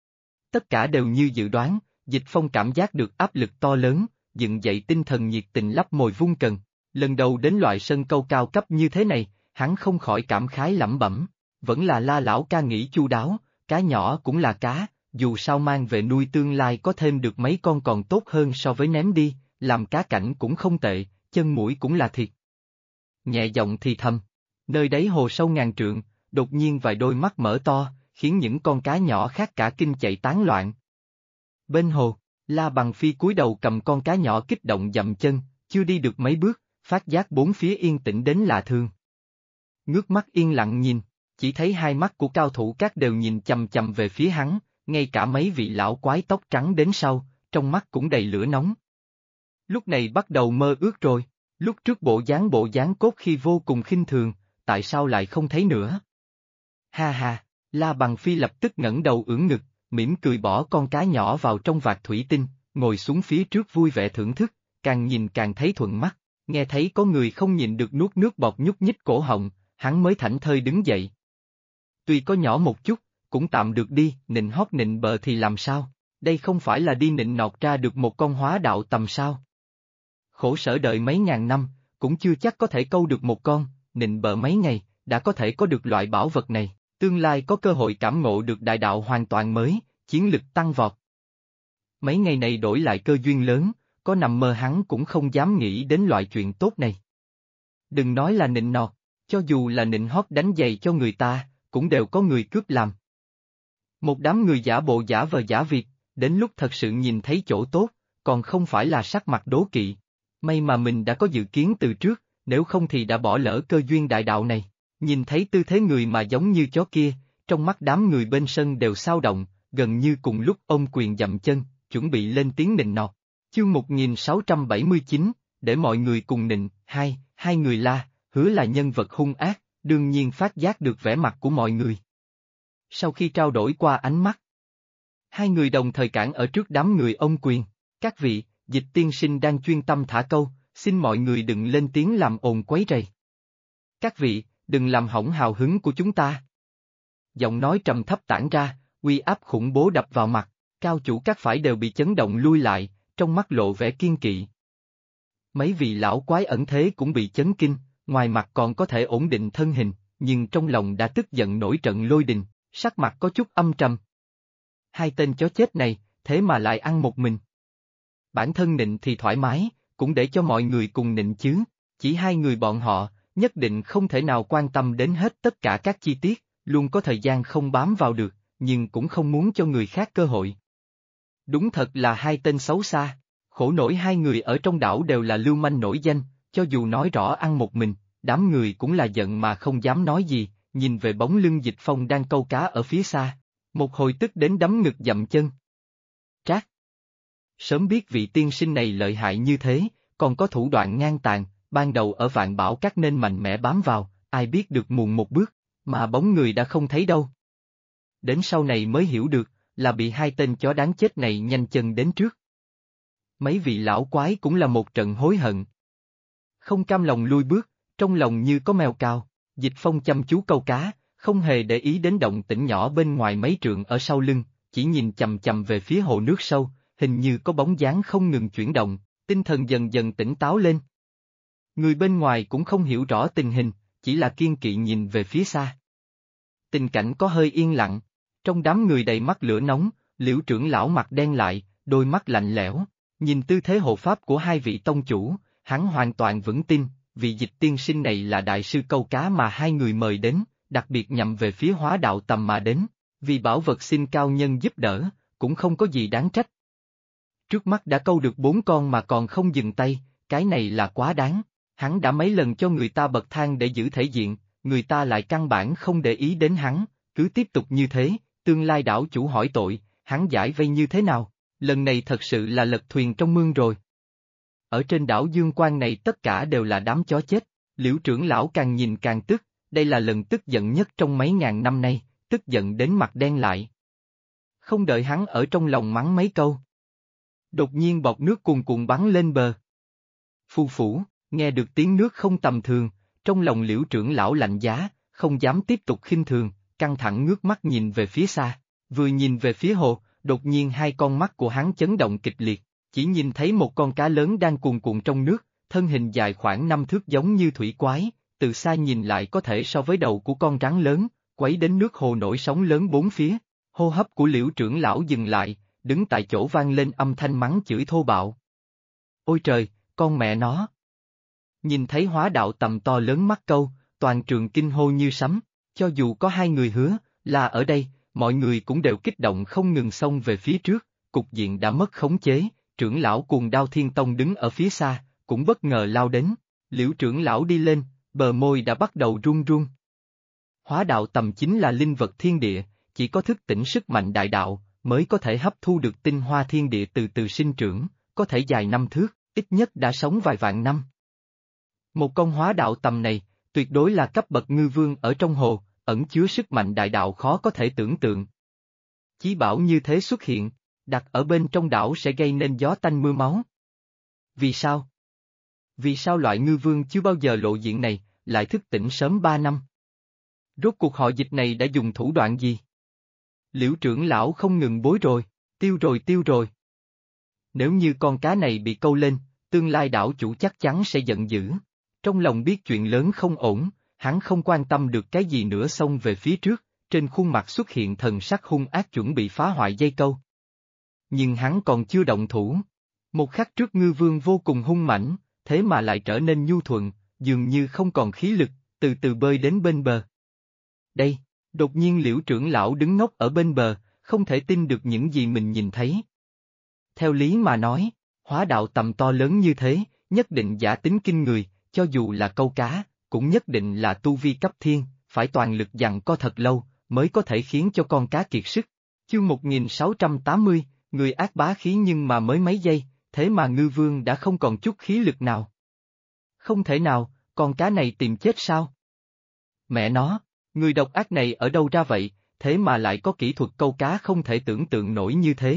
Tất cả đều như dự đoán, Dịch Phong cảm giác được áp lực to lớn, dựng dậy tinh thần nhiệt tình lấp mồi vung cần. Lần đầu đến loại sân câu cao cấp như thế này, hắn không khỏi cảm khái lẩm bẩm, vẫn là La lão ca nghĩ chu đáo, cá nhỏ cũng là cá, dù sao mang về nuôi tương lai có thêm được mấy con còn tốt hơn so với ném đi, làm cá cảnh cũng không tệ, chân mũi cũng là thịt. Nhẹ giọng thì thầm, nơi đấy hồ sâu ngàn trượng, đột nhiên vài đôi mắt mở to, khiến những con cá nhỏ khác cả kinh chạy tán loạn. Bên hồ, La Bằng Phi cúi đầu cầm con cá nhỏ kích động dậm chân, chưa đi được mấy bước, phát giác bốn phía yên tĩnh đến lạ thường. Ngước mắt yên lặng nhìn, chỉ thấy hai mắt của cao thủ các đều nhìn chằm chằm về phía hắn, ngay cả mấy vị lão quái tóc trắng đến sau, trong mắt cũng đầy lửa nóng. Lúc này bắt đầu mơ ước rồi, lúc trước bộ dáng cốt khi vô cùng khinh thường, tại sao lại không thấy nữa? Ha ha, La Bằng Phi lập tức ngẩng đầu ưỡn ngực, mỉm cười bỏ con cá nhỏ vào trong vạc thủy tinh, ngồi xuống phía trước vui vẻ thưởng thức, càng nhìn càng thấy thuận mắt, nghe thấy có người không nhịn được nuốt nước bọt nhúc nhích cổ họng, hắn mới thảnh thơi đứng dậy. Tuy có nhỏ một chút, cũng tạm được đi, nịnh hót nịnh bợ thì làm sao, đây không phải là đi nịnh nọt ra được một con hóa đạo tầm sao. Khổ sở đợi mấy ngàn năm, cũng chưa chắc có thể câu được một con, nịnh bợ mấy ngày, đã có thể có được loại bảo vật này, tương lai có cơ hội cảm ngộ được đại đạo hoàn toàn mới, chiến lực tăng vọt. Mấy ngày này đổi lại cơ duyên lớn, có nằm mơ hắn cũng không dám nghĩ đến loại chuyện tốt này. Đừng nói là nịnh nọt, cho dù là nịnh hót đánh giày cho người ta, cũng đều có người cướp làm. Một đám người giả bộ giả vờ giả việc, đến lúc thật sự nhìn thấy chỗ tốt, còn không phải là sắc mặt đố kỵ. May mà mình đã có dự kiến từ trước, nếu không thì đã bỏ lỡ cơ duyên đại đạo này. Nhìn thấy tư thế người mà giống như chó kia, trong mắt đám người bên sân đều xao động, gần như cùng lúc ông Quyền dậm chân, chuẩn bị lên tiếng nịnh nọt. Chương 1679, để mọi người cùng nịnh, hai người La, Hứa là nhân vật hung ác, đương nhiên phát giác được vẻ mặt của mọi người. Sau khi trao đổi qua ánh mắt, hai người đồng thời cản ở trước đám người ông Quyền, các vị, Dịch tiên sinh đang chuyên tâm thả câu, xin mọi người đừng lên tiếng làm ồn quấy rầy. Các vị, đừng làm hỏng hào hứng của chúng ta, Giọng nói trầm thấp tản ra, uy áp khủng bố đập vào mặt, cao chủ các phải đều bị chấn động lui lại, trong mắt lộ vẻ kiên kỵ. Mấy vị lão quái ẩn thế cũng bị chấn kinh, ngoài mặt còn có thể ổn định thân hình, nhưng trong lòng đã tức giận nổi trận lôi đình, sắc mặt có chút âm trầm. Hai tên chó chết này, thế mà lại ăn một mình. Bản thân nịnh thì thoải mái, cũng để cho mọi người cùng nịnh chứ, chỉ hai người bọn họ, nhất định không thể nào quan tâm đến hết tất cả các chi tiết, luôn có thời gian không bám vào được, nhưng cũng không muốn cho người khác cơ hội. Đúng thật là hai tên xấu xa, khổ nổi hai người ở trong đảo đều là lưu manh nổi danh, cho dù nói rõ ăn một mình, đám người cũng là giận mà không dám nói gì, nhìn về bóng lưng Dịch Phong đang câu cá ở phía xa. Một hồi tức đến đấm ngực dậm chân. Trác! Sớm biết vị tiên sinh này lợi hại như thế, còn có thủ đoạn ngang tàn, ban đầu ở Vạn Bảo Các nên mạnh mẽ bám vào, ai biết được muộn một bước, mà bóng người đã không thấy đâu. Đến sau này mới hiểu được, là bị hai tên chó đáng chết này nhanh chân đến trước. Mấy vị lão quái cũng là một trận hối hận. Không cam lòng lui bước, trong lòng như có mèo cao, Dịch Phong chăm chú câu cá, không hề để ý đến động tĩnh nhỏ bên ngoài mấy trượng ở sau lưng, chỉ nhìn chầm chầm về phía hồ nước sâu, hình như có bóng dáng không ngừng chuyển động, tinh thần dần dần tỉnh táo lên. Người bên ngoài cũng không hiểu rõ tình hình, chỉ là kiên kỵ nhìn về phía xa. Tình cảnh có hơi yên lặng, trong đám người đầy mắt lửa nóng, Liễu trưởng lão mặt đen lại, đôi mắt lạnh lẽo, nhìn tư thế hộ pháp của hai vị tông chủ, hắn hoàn toàn vững tin, vị Dịch tiên sinh này là đại sư câu cá mà hai người mời đến, đặc biệt nhằm về phía Hóa Đạo Tầm mà đến, vì bảo vật xin cao nhân giúp đỡ, cũng không có gì đáng trách. Trước mắt đã câu được 4 con mà còn không dừng tay, cái này là quá đáng, hắn đã mấy lần cho người ta bậc thang để giữ thể diện, người ta lại căn bản không để ý đến hắn, cứ tiếp tục như thế, tương lai đảo chủ hỏi tội, hắn giải vây như thế nào, lần này thật sự là lật thuyền trong mương rồi. Ở trên đảo Dương Quang này tất cả đều là đám chó chết, Liễu trưởng lão càng nhìn càng tức, đây là lần tức giận nhất trong mấy ngàn năm nay, tức giận đến mặt đen lại. Không đợi hắn ở trong lòng mắng mấy câu. Đột nhiên bọt nước cuồn cuộn bắn lên bờ. Phu phủ, nghe được tiếng nước không tầm thường, trong lòng Liễu trưởng lão lạnh giá, không dám tiếp tục khinh thường, căng thẳng ngước mắt nhìn về phía xa, vừa nhìn về phía hồ, đột nhiên hai con mắt của hắn chấn động kịch liệt, chỉ nhìn thấy một con cá lớn đang cuồn cuộn trong nước, thân hình dài khoảng 5 thước giống như thủy quái, từ xa nhìn lại có thể so với đầu của con rắn lớn, quấy đến nước hồ nổi sóng lớn bốn phía. Hô hấp của Liễu trưởng lão dừng lại, đứng tại chỗ vang lên âm thanh mắng chửi thô bạo. Ôi trời, con mẹ nó! Nhìn thấy Hóa Đạo Tầm to lớn mắt câu, toàn trường kinh hô như sấm, cho dù có hai người hứa, là ở đây, mọi người cũng đều kích động không ngừng xông về phía trước, cục diện đã mất khống chế, trưởng lão Cuồng Đao Thiên Tông đứng ở phía xa, cũng bất ngờ lao đến, Liễu trưởng lão đi lên, bờ môi đã bắt đầu run run. Hóa Đạo Tầm chính là linh vật thiên địa, chỉ có thức tỉnh sức mạnh đại đạo, mới có thể hấp thu được tinh hoa thiên địa từ từ sinh trưởng, có thể dài 5 thước, ít nhất đã sống vài vạn năm. Một con Hóa Đạo Tầm này, tuyệt đối là cấp bậc ngư vương ở trong hồ, ẩn chứa sức mạnh đại đạo khó có thể tưởng tượng. Chí bảo như thế xuất hiện, đặt ở bên trong đảo sẽ gây nên gió tanh mưa máu. Vì sao? Vì sao loại ngư vương chưa bao giờ lộ diện này, lại thức tỉnh sớm 3 năm? Rốt cuộc họ Dịch này đã dùng thủ đoạn gì? Liễu trưởng lão không ngừng bối rối, tiêu rồi. Nếu như con cá này bị câu lên, tương lai đảo chủ chắc chắn sẽ giận dữ. Trong lòng biết chuyện lớn không ổn, hắn không quan tâm được cái gì nữa xông về phía trước, trên khuôn mặt xuất hiện thần sắc hung ác chuẩn bị phá hoại dây câu. Nhưng hắn còn chưa động thủ. Một khắc trước ngư vương vô cùng hung mãnh, thế mà lại trở nên nhu thuận, dường như không còn khí lực, từ từ bơi đến bên bờ. Đây, đột nhiên Liễu trưởng lão đứng ngốc ở bên bờ, không thể tin được những gì mình nhìn thấy. Theo lý mà nói, Hóa Đạo Tầm to lớn như thế, nhất định giả tính kinh người, cho dù là câu cá, cũng nhất định là tu vi cấp thiên, phải toàn lực giằng co thật lâu, mới có thể khiến cho con cá kiệt sức. Chương 1680, người ác bá khí nhưng mà mới mấy giây, thế mà ngư vương đã không còn chút khí lực nào. Không thể nào, con cá này tìm chết sao? Mẹ nó, người độc ác này ở đâu ra vậy, thế mà lại có kỹ thuật câu cá không thể tưởng tượng nổi như thế.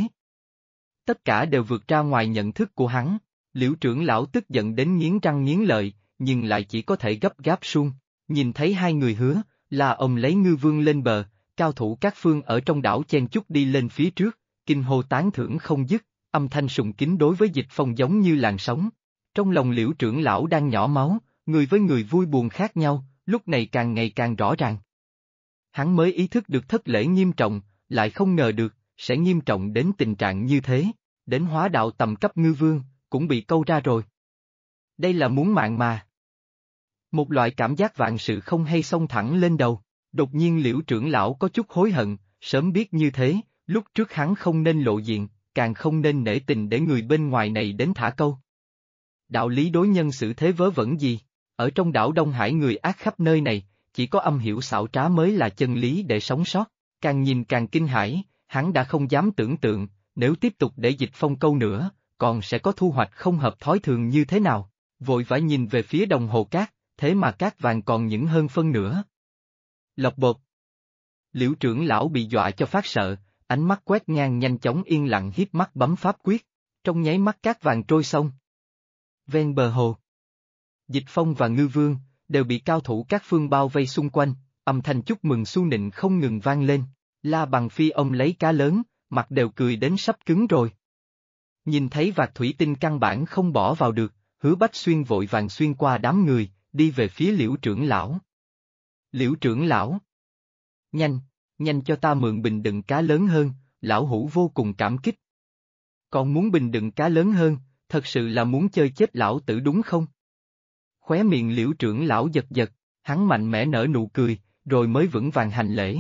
Tất cả đều vượt ra ngoài nhận thức của hắn, Liễu trưởng lão tức giận đến nghiến răng nghiến lợi, nhưng lại chỉ có thể gấp gáp suông, nhìn thấy hai người hứa, là ông lấy ngư vương lên bờ, cao thủ các phương ở trong đảo chen chúc đi lên phía trước, kinh hô tán thưởng không dứt, âm thanh sùng kính đối với Dịch Phong giống như làn sóng. Trong lòng Liễu trưởng lão đang nhỏ máu, người với người vui buồn khác nhau, lúc này càng ngày càng rõ ràng. Hắn mới ý thức được thất lễ nghiêm trọng, lại không ngờ được, sẽ nghiêm trọng đến tình trạng như thế, đến hóa đạo tầm cấp ngư vương, cũng bị câu ra rồi. Đây là muốn mạng mà. Một loại cảm giác vạn sự không hay xông thẳng lên đầu, đột nhiên Liễu trưởng lão có chút hối hận, sớm biết như thế, lúc trước hắn không nên lộ diện, càng không nên nể tình để người bên ngoài này đến thả câu. Đạo lý đối nhân xử thế vớ vẩn gì, ở trong đảo Đông Hải người ác khắp nơi này, chỉ có âm hiểu xảo trá mới là chân lý để sống sót, càng nhìn càng kinh hãi, hắn đã không dám tưởng tượng, nếu tiếp tục để Dịch Phong câu nữa, còn sẽ có thu hoạch không hợp thói thường như thế nào, vội vã nhìn về phía đồng hồ cát, thế mà cát vàng còn những hơn phân nữa. Lộc bột. Liễu trưởng lão bị dọa cho phát sợ, ánh mắt quét ngang nhanh chóng yên lặng hiếp mắt bấm pháp quyết, trong nháy mắt cát vàng trôi sông. Ven bờ hồ, Dịch Phong và Ngư Vương đều bị cao thủ các phương bao vây xung quanh, âm thanh chúc mừng su nịnh không ngừng vang lên. La Bằng Phi ông lấy cá lớn, mặt đều cười đến sắp cứng rồi. Nhìn thấy vạt thủy tinh căn bản không bỏ vào được, Hứa Bách Xuyên vội vàng xuyên qua đám người, đi về phía Liễu trưởng lão. Liễu trưởng lão! Nhanh, nhanh cho ta mượn bình đựng cá lớn hơn, lão hủ vô cùng cảm kích. Còn muốn bình đựng cá lớn hơn, thật sự là muốn chơi chết lão tử đúng không? Khóe miệng Liễu trưởng lão giật giật, hắn mạnh mẽ nở nụ cười, rồi mới vững vàng hành lễ.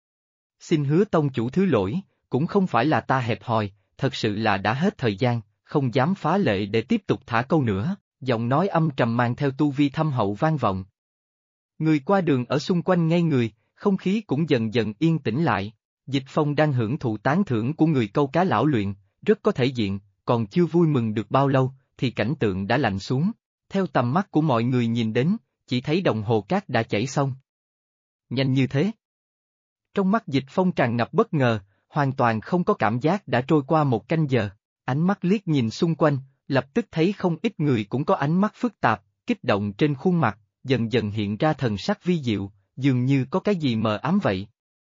Xin Hứa tông chủ thứ lỗi, cũng không phải là ta hẹp hòi, thật sự là đã hết thời gian, không dám phá lệ để tiếp tục thả câu nữa, giọng nói âm trầm mang theo tu vi thâm hậu vang vọng. Người qua đường ở xung quanh ngây người, không khí cũng dần dần yên tĩnh lại. Dịch Phong đang hưởng thụ tán thưởng của người câu cá lão luyện, rất có thể diện, còn chưa vui mừng được bao lâu, thì cảnh tượng đã lạnh xuống. Theo tầm mắt của mọi người nhìn đến, chỉ thấy đồng hồ cát đã chảy xong. Nhanh như thế. Trong mắt Dịch Phong tràn ngập bất ngờ, hoàn toàn không có cảm giác đã trôi qua một canh giờ. Ánh mắt liếc nhìn xung quanh, lập tức thấy không ít người cũng có ánh mắt phức tạp, kích động trên khuôn mặt, dần dần hiện ra thần sắc vi diệu, dường như có cái gì mờ ám vậy.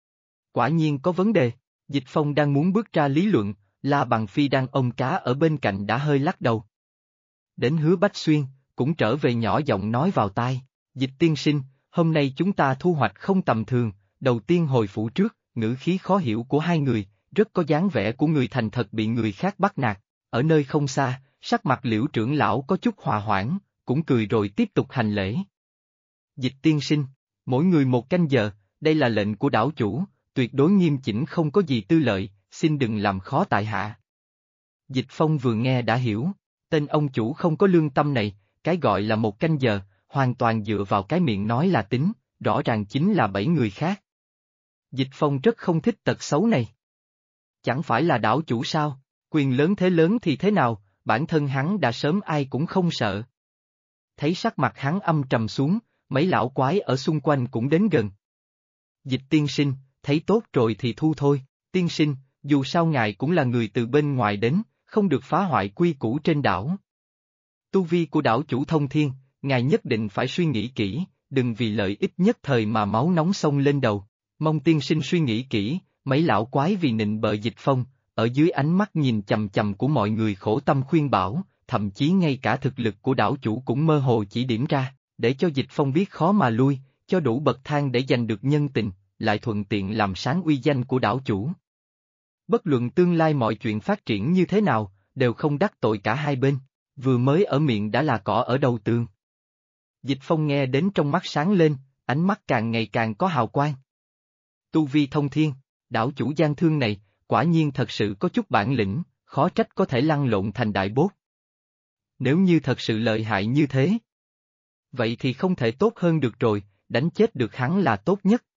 Quả nhiên có vấn đề, Dịch Phong đang muốn bước ra lý luận, La Bằng Phi đang ôm cá ở bên cạnh đã hơi lắc đầu. Đến Hứa Bách Xuyên, cũng trở về nhỏ giọng nói vào tai, Dịch tiên sinh, hôm nay chúng ta thu hoạch không tầm thường, đầu tiên hồi phủ trước, ngữ khí khó hiểu của hai người, rất có dáng vẻ của người thành thật bị người khác bắt nạt, ở nơi không xa, sắc mặt Liễu trưởng lão có chút hòa hoãn, cũng cười rồi tiếp tục hành lễ. Dịch tiên sinh, mỗi người một canh giờ, đây là lệnh của đảo chủ, tuyệt đối nghiêm chỉnh không có gì tư lợi, xin đừng làm khó tại hạ. Dịch Phong vừa nghe đã hiểu, tên ông chủ không có lương tâm này, cái gọi là một canh giờ, hoàn toàn dựa vào cái miệng nói là tính, rõ ràng chính là 7 người khác. Dịch Phong rất không thích tật xấu này. Chẳng phải là đảo chủ sao, quyền lớn thế lớn thì thế nào, bản thân hắn đã sớm ai cũng không sợ. Thấy sắc mặt hắn âm trầm xuống, mấy lão quái ở xung quanh cũng đến gần. Dịch tiên sinh, thấy tốt rồi thì thu thôi, tiên sinh, dù sao ngài cũng là người từ bên ngoài đến, không được phá hoại quy củ trên đảo. Tu vi của đảo chủ thông thiên, ngài nhất định phải suy nghĩ kỹ, đừng vì lợi ích nhất thời mà máu nóng xông lên đầu. Mong tiên sinh suy nghĩ kỹ, mấy lão quái vì nịnh bợ Dịch Phong, ở dưới ánh mắt nhìn chằm chằm của mọi người khổ tâm khuyên bảo, thậm chí ngay cả thực lực của đảo chủ cũng mơ hồ chỉ điểm ra, để cho Dịch Phong biết khó mà lui, cho đủ bậc thang để giành được nhân tình, lại thuận tiện làm sáng uy danh của đảo chủ. Bất luận tương lai mọi chuyện phát triển như thế nào, đều không đắc tội cả hai bên, vừa mới ở miệng đã là cỏ ở đầu tường. Dịch Phong nghe đến trong mắt sáng lên, ánh mắt càng ngày càng có hào quang. Tu vi thông thiên, đảo chủ gian thương này, quả nhiên thật sự có chút bản lĩnh, khó trách có thể lăn lộn thành đại bốt. Nếu như thật sự lợi hại như thế, vậy thì không thể tốt hơn được rồi, đánh chết được hắn là tốt nhất.